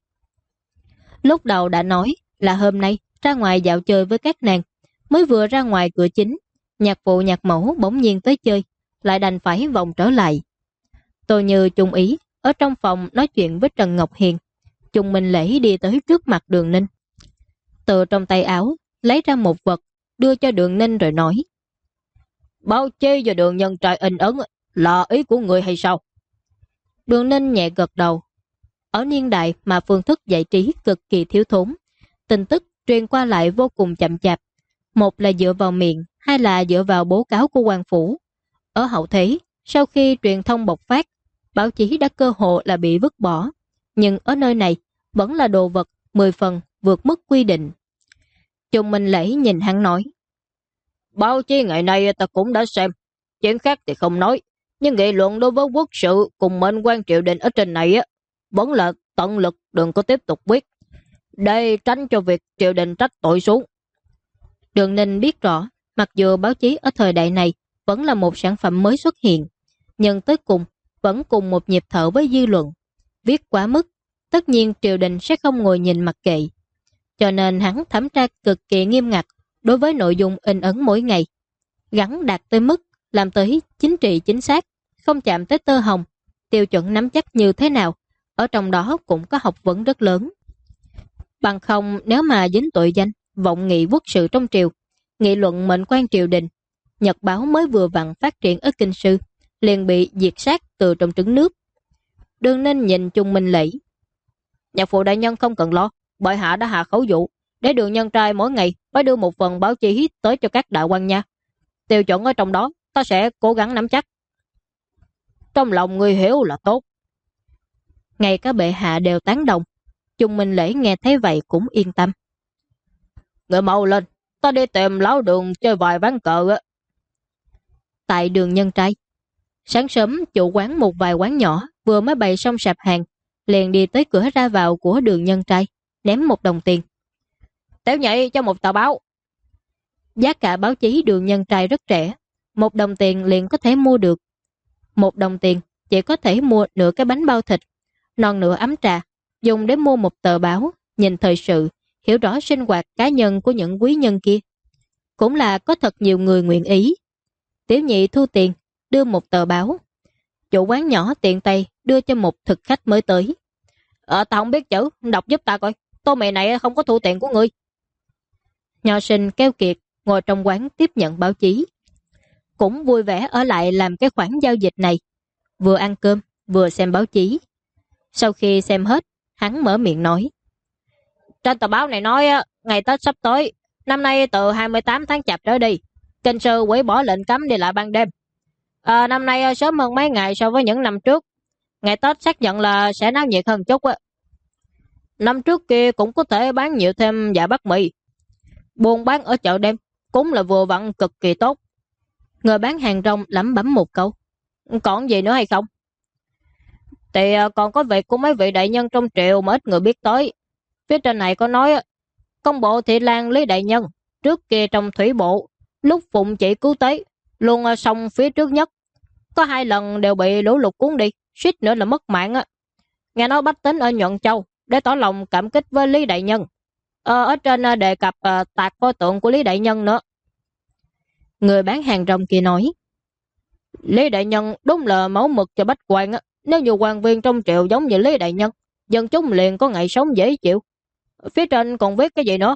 Lúc đầu đã nói là hôm nay ra ngoài dạo chơi với các nàng, mới vừa ra ngoài cửa chính, nhạc phụ nhạc mẫu bỗng nhiên tới chơi, lại đành phải vòng trở lại. Tôi Như chung ý, ở trong phòng nói chuyện với Trần Ngọc Hiền, Chung Minh Lễ đi tới trước mặt Đường Ninh. Từ trong tay áo, lấy ra một vật, đưa cho Đường Ninh rồi nói: báo chí và Đường nhân trai in ấn là ý của người hay sao? Đường Ninh nhẹ gật đầu. Ở niên đại mà phương thức giải trí cực kỳ thiếu thốn, tin tức truyền qua lại vô cùng chậm chạp. Một là dựa vào miệng, hai là dựa vào báo cáo của quan phủ. Ở hậu thế, sau khi truyền thông bộc phát, báo chí đã cơ hội là bị vứt bỏ. Nhưng ở nơi này, vẫn là đồ vật 10 phần vượt mức quy định. Chung Minh Lễ nhìn hắn nói: báo chí ngày nay ta cũng đã xem, chuyện khác thì không nói, nhưng nghị luận đối với quốc sự cùng mệnh quan triều đình ở trên này vẫn là tận lực đừng có tiếp tục viết, để tránh cho việc triều đình trách tội xuống. Đường Ninh biết rõ, mặc dù báo chí ở thời đại này vẫn là một sản phẩm mới xuất hiện, nhưng tới cùng vẫn cùng một nhịp thở với dư luận. Viết quá mức, tất nhiên triều đình sẽ không ngồi nhìn mặc kệ. Cho nên hắn thẩm tra cực kỳ nghiêm ngặt đối với nội dung in ấn mỗi ngày, gắn đạt tới mức làm tới chính trị chính xác, không chạm tới tơ hồng. Tiêu chuẩn nắm chắc như thế nào, ở trong đó cũng có học vấn rất lớn. Bằng không, nếu mà dính tội danh vọng nghị quốc sự trong triều, nghị luận mệnh quan triều đình, nhật báo mới vừa vặn phát triển ở Kinh Sư, liền bị diệt sát từ trong trứng nước. Đường Ninh nhìn Chung Minh Lễ: nhạc phụ đại nhân không cần lo, bệ hạ đã hạ khẩu dụ để Đường nhân trai mỗi ngày phải đưa một phần báo chí tới cho các đại quan nha. Tiêu chuẩn ở trong đó ta sẽ cố gắng nắm chắc. Trong lòng người hiểu là tốt. Ngay cả bệ hạ đều tán đồng. Chung Minh Lễ nghe thấy vậy cũng yên tâm. Người mau lên, ta đi tìm lão Đường chơi vài ván cờ á. Tại Đường nhân trai, sáng sớm chủ quán một vài quán nhỏ vừa mới bày xong sạp hàng, liền đi tới cửa ra vào của Đường nhân trai, ném 1 đồng tiền. Tiểu nhị cho 1 tờ báo. Giá cả báo chí Đường nhân trai rất rẻ, 1 đồng tiền liền có thể mua được. 1 đồng tiền chỉ có thể mua nửa cái bánh bao thịt, non nửa ấm trà, dùng để mua 1 tờ báo, nhìn thời sự, hiểu rõ sinh hoạt cá nhân của những quý nhân kia. Cũng là có thật nhiều người nguyện ý. Tiểu nhị thu tiền, đưa 1 tờ báo. Chủ quán nhỏ tiện tay đưa cho một thực khách mới tới. Ta không biết chữ, đọc giúp ta coi, tô mì này không có thu tiền của ngươi. Nho sinh keo kiệt ngồi trong quán tiếp nhận báo chí, cũng vui vẻ ở lại làm cái khoản giao dịch này, vừa ăn cơm vừa xem báo chí. Sau khi xem hết, hắn mở miệng nói: trên tờ báo này nói ngày Tết sắp tới, năm nay từ 28 tháng Chạp trở đi, Kinh Sư hủy bỏ lệnh cấm đi lại ban đêm. Năm nay sớm hơn mấy ngày so với những năm trước, ngày Tết xác nhận là sẽ náo nhiệt hơn chút. Năm trước kia cũng có thể bán nhiều thêm dạ bát mì, buôn bán ở chợ đêm cũng là vừa vặn cực kỳ tốt. Người bán hàng rong lẩm bẩm một câu: còn gì nữa hay không? Thì còn có việc của mấy vị đại nhân trong triều mà ít người biết tới. Phía trên này có nói công bộ Thị Lan Lý đại nhân trước kia trong thủy bộ, lúc phụng chỉ cứu tế luôn sông phía trước nhất, có 2 lần đều bị lũ lụt cuốn đi, suýt nữa là mất mạng. Nghe nói bách tính ở Nhuận Châu để tỏ lòng cảm kích với Lý đại nhân, ở trên đề cập tạc pho tượng của Lý đại nhân nữa. Người bán hàng rong kia nói: Lý đại nhân đúng là mẫu mực cho bách quan á. Nếu như quan viên trong triều giống như Lý đại nhân, dân chúng liền có ngày sống dễ chịu. Phía trên còn viết cái gì nữa?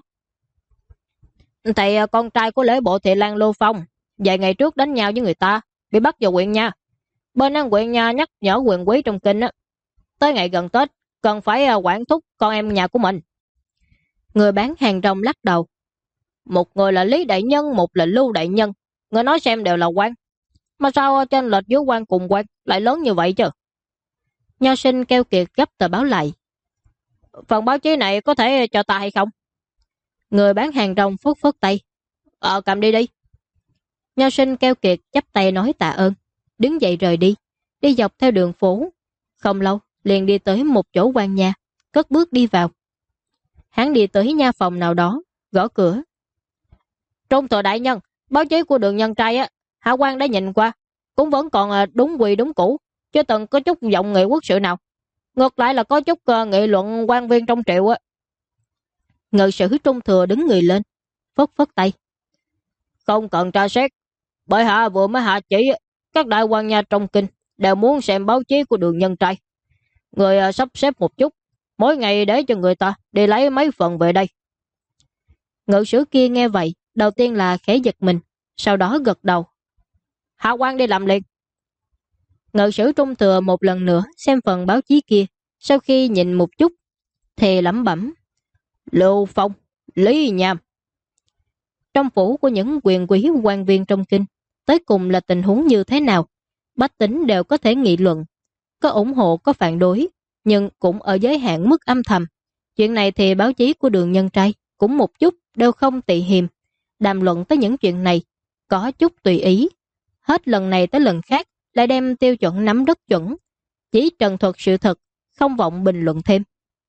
Thầy con trai của lễ bộ Thị Lan Lưu Phong vài ngày trước đánh nhau với người ta, bị bắt vào huyện nha. Bên an huyện nha nhắc nhở quyền quý trong kinh á, tới ngày gần Tết cần phải quản thúc con em nhà của mình. Người bán hàng rong lắc đầu. Một người là Lý đại nhân, một là Lưu đại nhân, người nói xem đều là quan, mà sao trên lệch giữa quan cùng quan lại lớn như vậy chứ? Nho sinh keo kiệt gấp tờ báo lại. Phần báo chí này có thể cho ta hay không? Người bán hàng rong phất phất tay. Cầm đi đi. Nho sinh keo kiệt chắp tay nói tạ ơn, đứng dậy rời đi, đi dọc theo đường phố. Không lâu, liền đi tới một chỗ quan nhà, cất bước đi vào. Hắn đi tới nha phòng nào đó, gõ cửa. Trung thừa đại nhân, báo chí của Đường Nhân Trai á, hạ quan đã nhìn qua, cũng vẫn còn đúng quy đúng cũ, chưa từng có chút giọng nghị quốc sự nào. Ngược lại là có chút nghị luận quan viên trong triều á. Ngự sử Trung thừa đứng người lên, phất phất tay. Không cần tra xét, bởi hạ vừa mới hạ chỉ các đại quan nha trong kinh đều muốn xem báo chí của Đường Nhân Trai. Người sắp xếp một chút, mỗi ngày để cho người ta đi lấy mấy phần về đây. Ngự sử kia nghe vậy, đầu tiên là khẽ giật mình, sau đó gật đầu. Hạ quan đi làm liền. Ngự sử Trung thừa một lần nữa xem phần báo chí kia, sau khi nhìn một chút thì lẩm bẩm. Lưu Phong, Lý Nham. Trong phủ của những quyền quý quan viên trong kinh, tới cùng là tình huống như thế nào? Bách tính đều có thể nghị luận, có ủng hộ có phản đối, nhưng cũng ở giới hạn mức âm thầm. Chuyện này thì báo chí của Đường Nhân Trai cũng một chút đều không tị hiềm. Đàm luận tới những chuyện này, có chút tùy ý. Hết lần này tới lần khác lại đem tiêu chuẩn nắm rất chuẩn, chỉ trần thuật sự thật, không vọng bình luận thêm.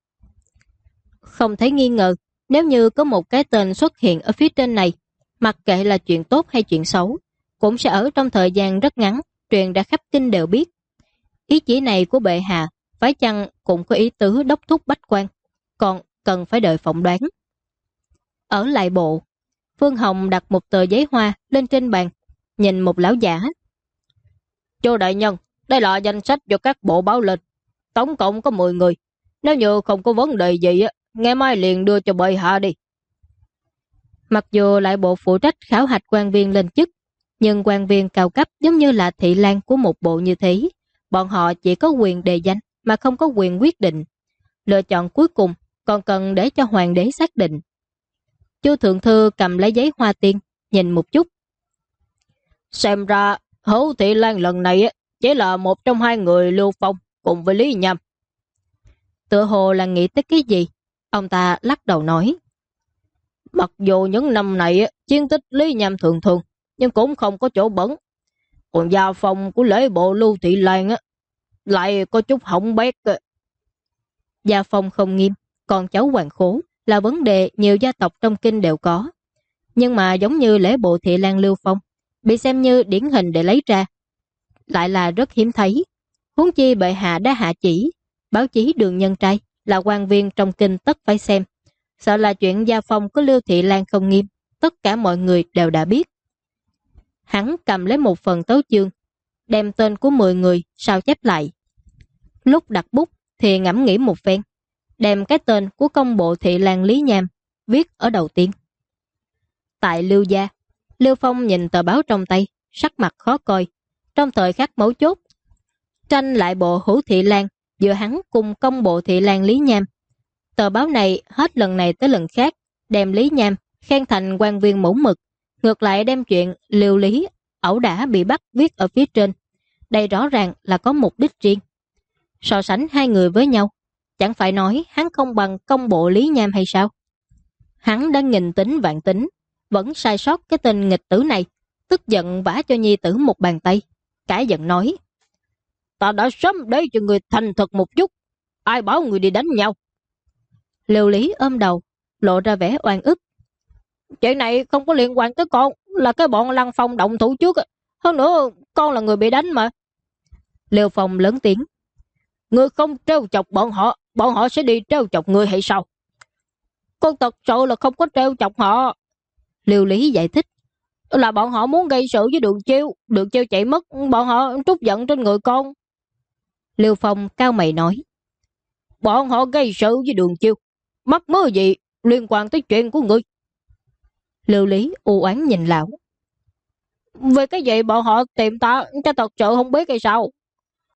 Không thấy nghi ngờ, nếu như có một cái tên xuất hiện ở phía trên này, mặc kệ là chuyện tốt hay chuyện xấu, cũng sẽ ở trong thời gian rất ngắn, truyền ra khắp kinh đều biết. Ý chỉ này của bệ hạ, phải chăng cũng có ý tứ đốc thúc bách quan, còn cần phải đợi phỏng đoán. Ở lại bộ, Phương Hồng đặt một tờ giấy hoa lên trên bàn, nhìn một lão giả. Chu đại nhân, đây là danh sách do các bộ báo lên, tổng cộng có 10 người. Nếu như không có vấn đề gì, ngày mai liền đưa cho bệ hạ đi. Mặc dù lại bộ phụ trách khảo hạch quan viên lên chức, nhưng quan viên cao cấp giống như là thị lang của một bộ như thế, bọn họ chỉ có quyền đề danh mà không có quyền quyết định. Lựa chọn cuối cùng còn cần để cho hoàng đế xác định. Chu thượng thư cầm lấy giấy hoa tiên, nhìn một chút. Xem ra Hữu Thị Lan lần này chỉ là một trong hai người Lưu Phong cùng với Lý Nham. Tựa hồ là nghĩ tới cái gì? Ông ta lắc đầu nói. Mặc dù những năm này chiến tích Lý Nham thường thường, nhưng cũng không có chỗ bẩn. Còn gia phong của lễ bộ Lưu Thị Lan lại có chút hỏng bét. Gia phong không nghiêm, còn cháu hoàng khố là vấn đề nhiều gia tộc trong kinh đều có. Nhưng mà giống như lễ bộ Thị Lan Lưu Phong, bị xem như điển hình để lấy ra, lại là rất hiếm thấy. Huống chi bệ hạ đã hạ chỉ, báo chí Đường Nhân Trai là quan viên trong kinh tất phải xem. Sợ là chuyện gia phong của Lưu Thị Lan không nghiêm, tất cả mọi người đều đã biết. Hắn cầm lấy một phần tấu chương, đem tên của 10 người sao chép lại. Lúc đặt bút thì ngẫm nghĩ một phen, đem cái tên của công bộ Thị Lan Lý Nham viết ở đầu tiên. Tại Lưu gia, Lưu Phong nhìn tờ báo trong tay, sắc mặt khó coi. Trong thời khắc mấu chốt, tranh lại bộ Hữu Thị Lan giữa hắn cùng công bộ Thị Lan Lý Nham. Tờ báo này hết lần này tới lần khác đem Lý Nham khen thành quan viên mẫu mực, ngược lại đem chuyện Liêu Lý ẩu đả bị bắt viết ở phía trên. Đây rõ ràng là có mục đích riêng. So sánh hai người với nhau, chẳng phải nói hắn không bằng công bộ Lý Nham hay sao? Hắn đã nghìn tính vạn tính, vẫn sai sót cái tên nghịch tử này, tức giận vả cho nhi tử một bàn tay, cãi giận nói. Ta đã sớm để cho người thành thật một chút, ai bảo người đi đánh nhau? Liêu Lý ôm đầu, lộ ra vẻ oan ức. Chuyện này không có liên quan tới con, là cái bọn Lăng Phong động thủ trước. Hơn nữa, con là người bị đánh mà. Liêu Phong lớn tiếng. Ngươi không trêu chọc bọn họ sẽ đi trêu chọc ngươi hay sao? Con thật sự là không có trêu chọc họ. Liêu Lý giải thích. Là bọn họ muốn gây sự với Đường Chiêu chạy mất, bọn họ trút giận trên người con. Liêu Phong cao mày nói. Bọn họ gây sự với Đường Chiêu, mắc mớ gì liên quan tới chuyện của ngươi? Lưu Lý u oán nhìn lão. Về cái gì bọn họ tìm ta, cha thật sự không biết hay sao?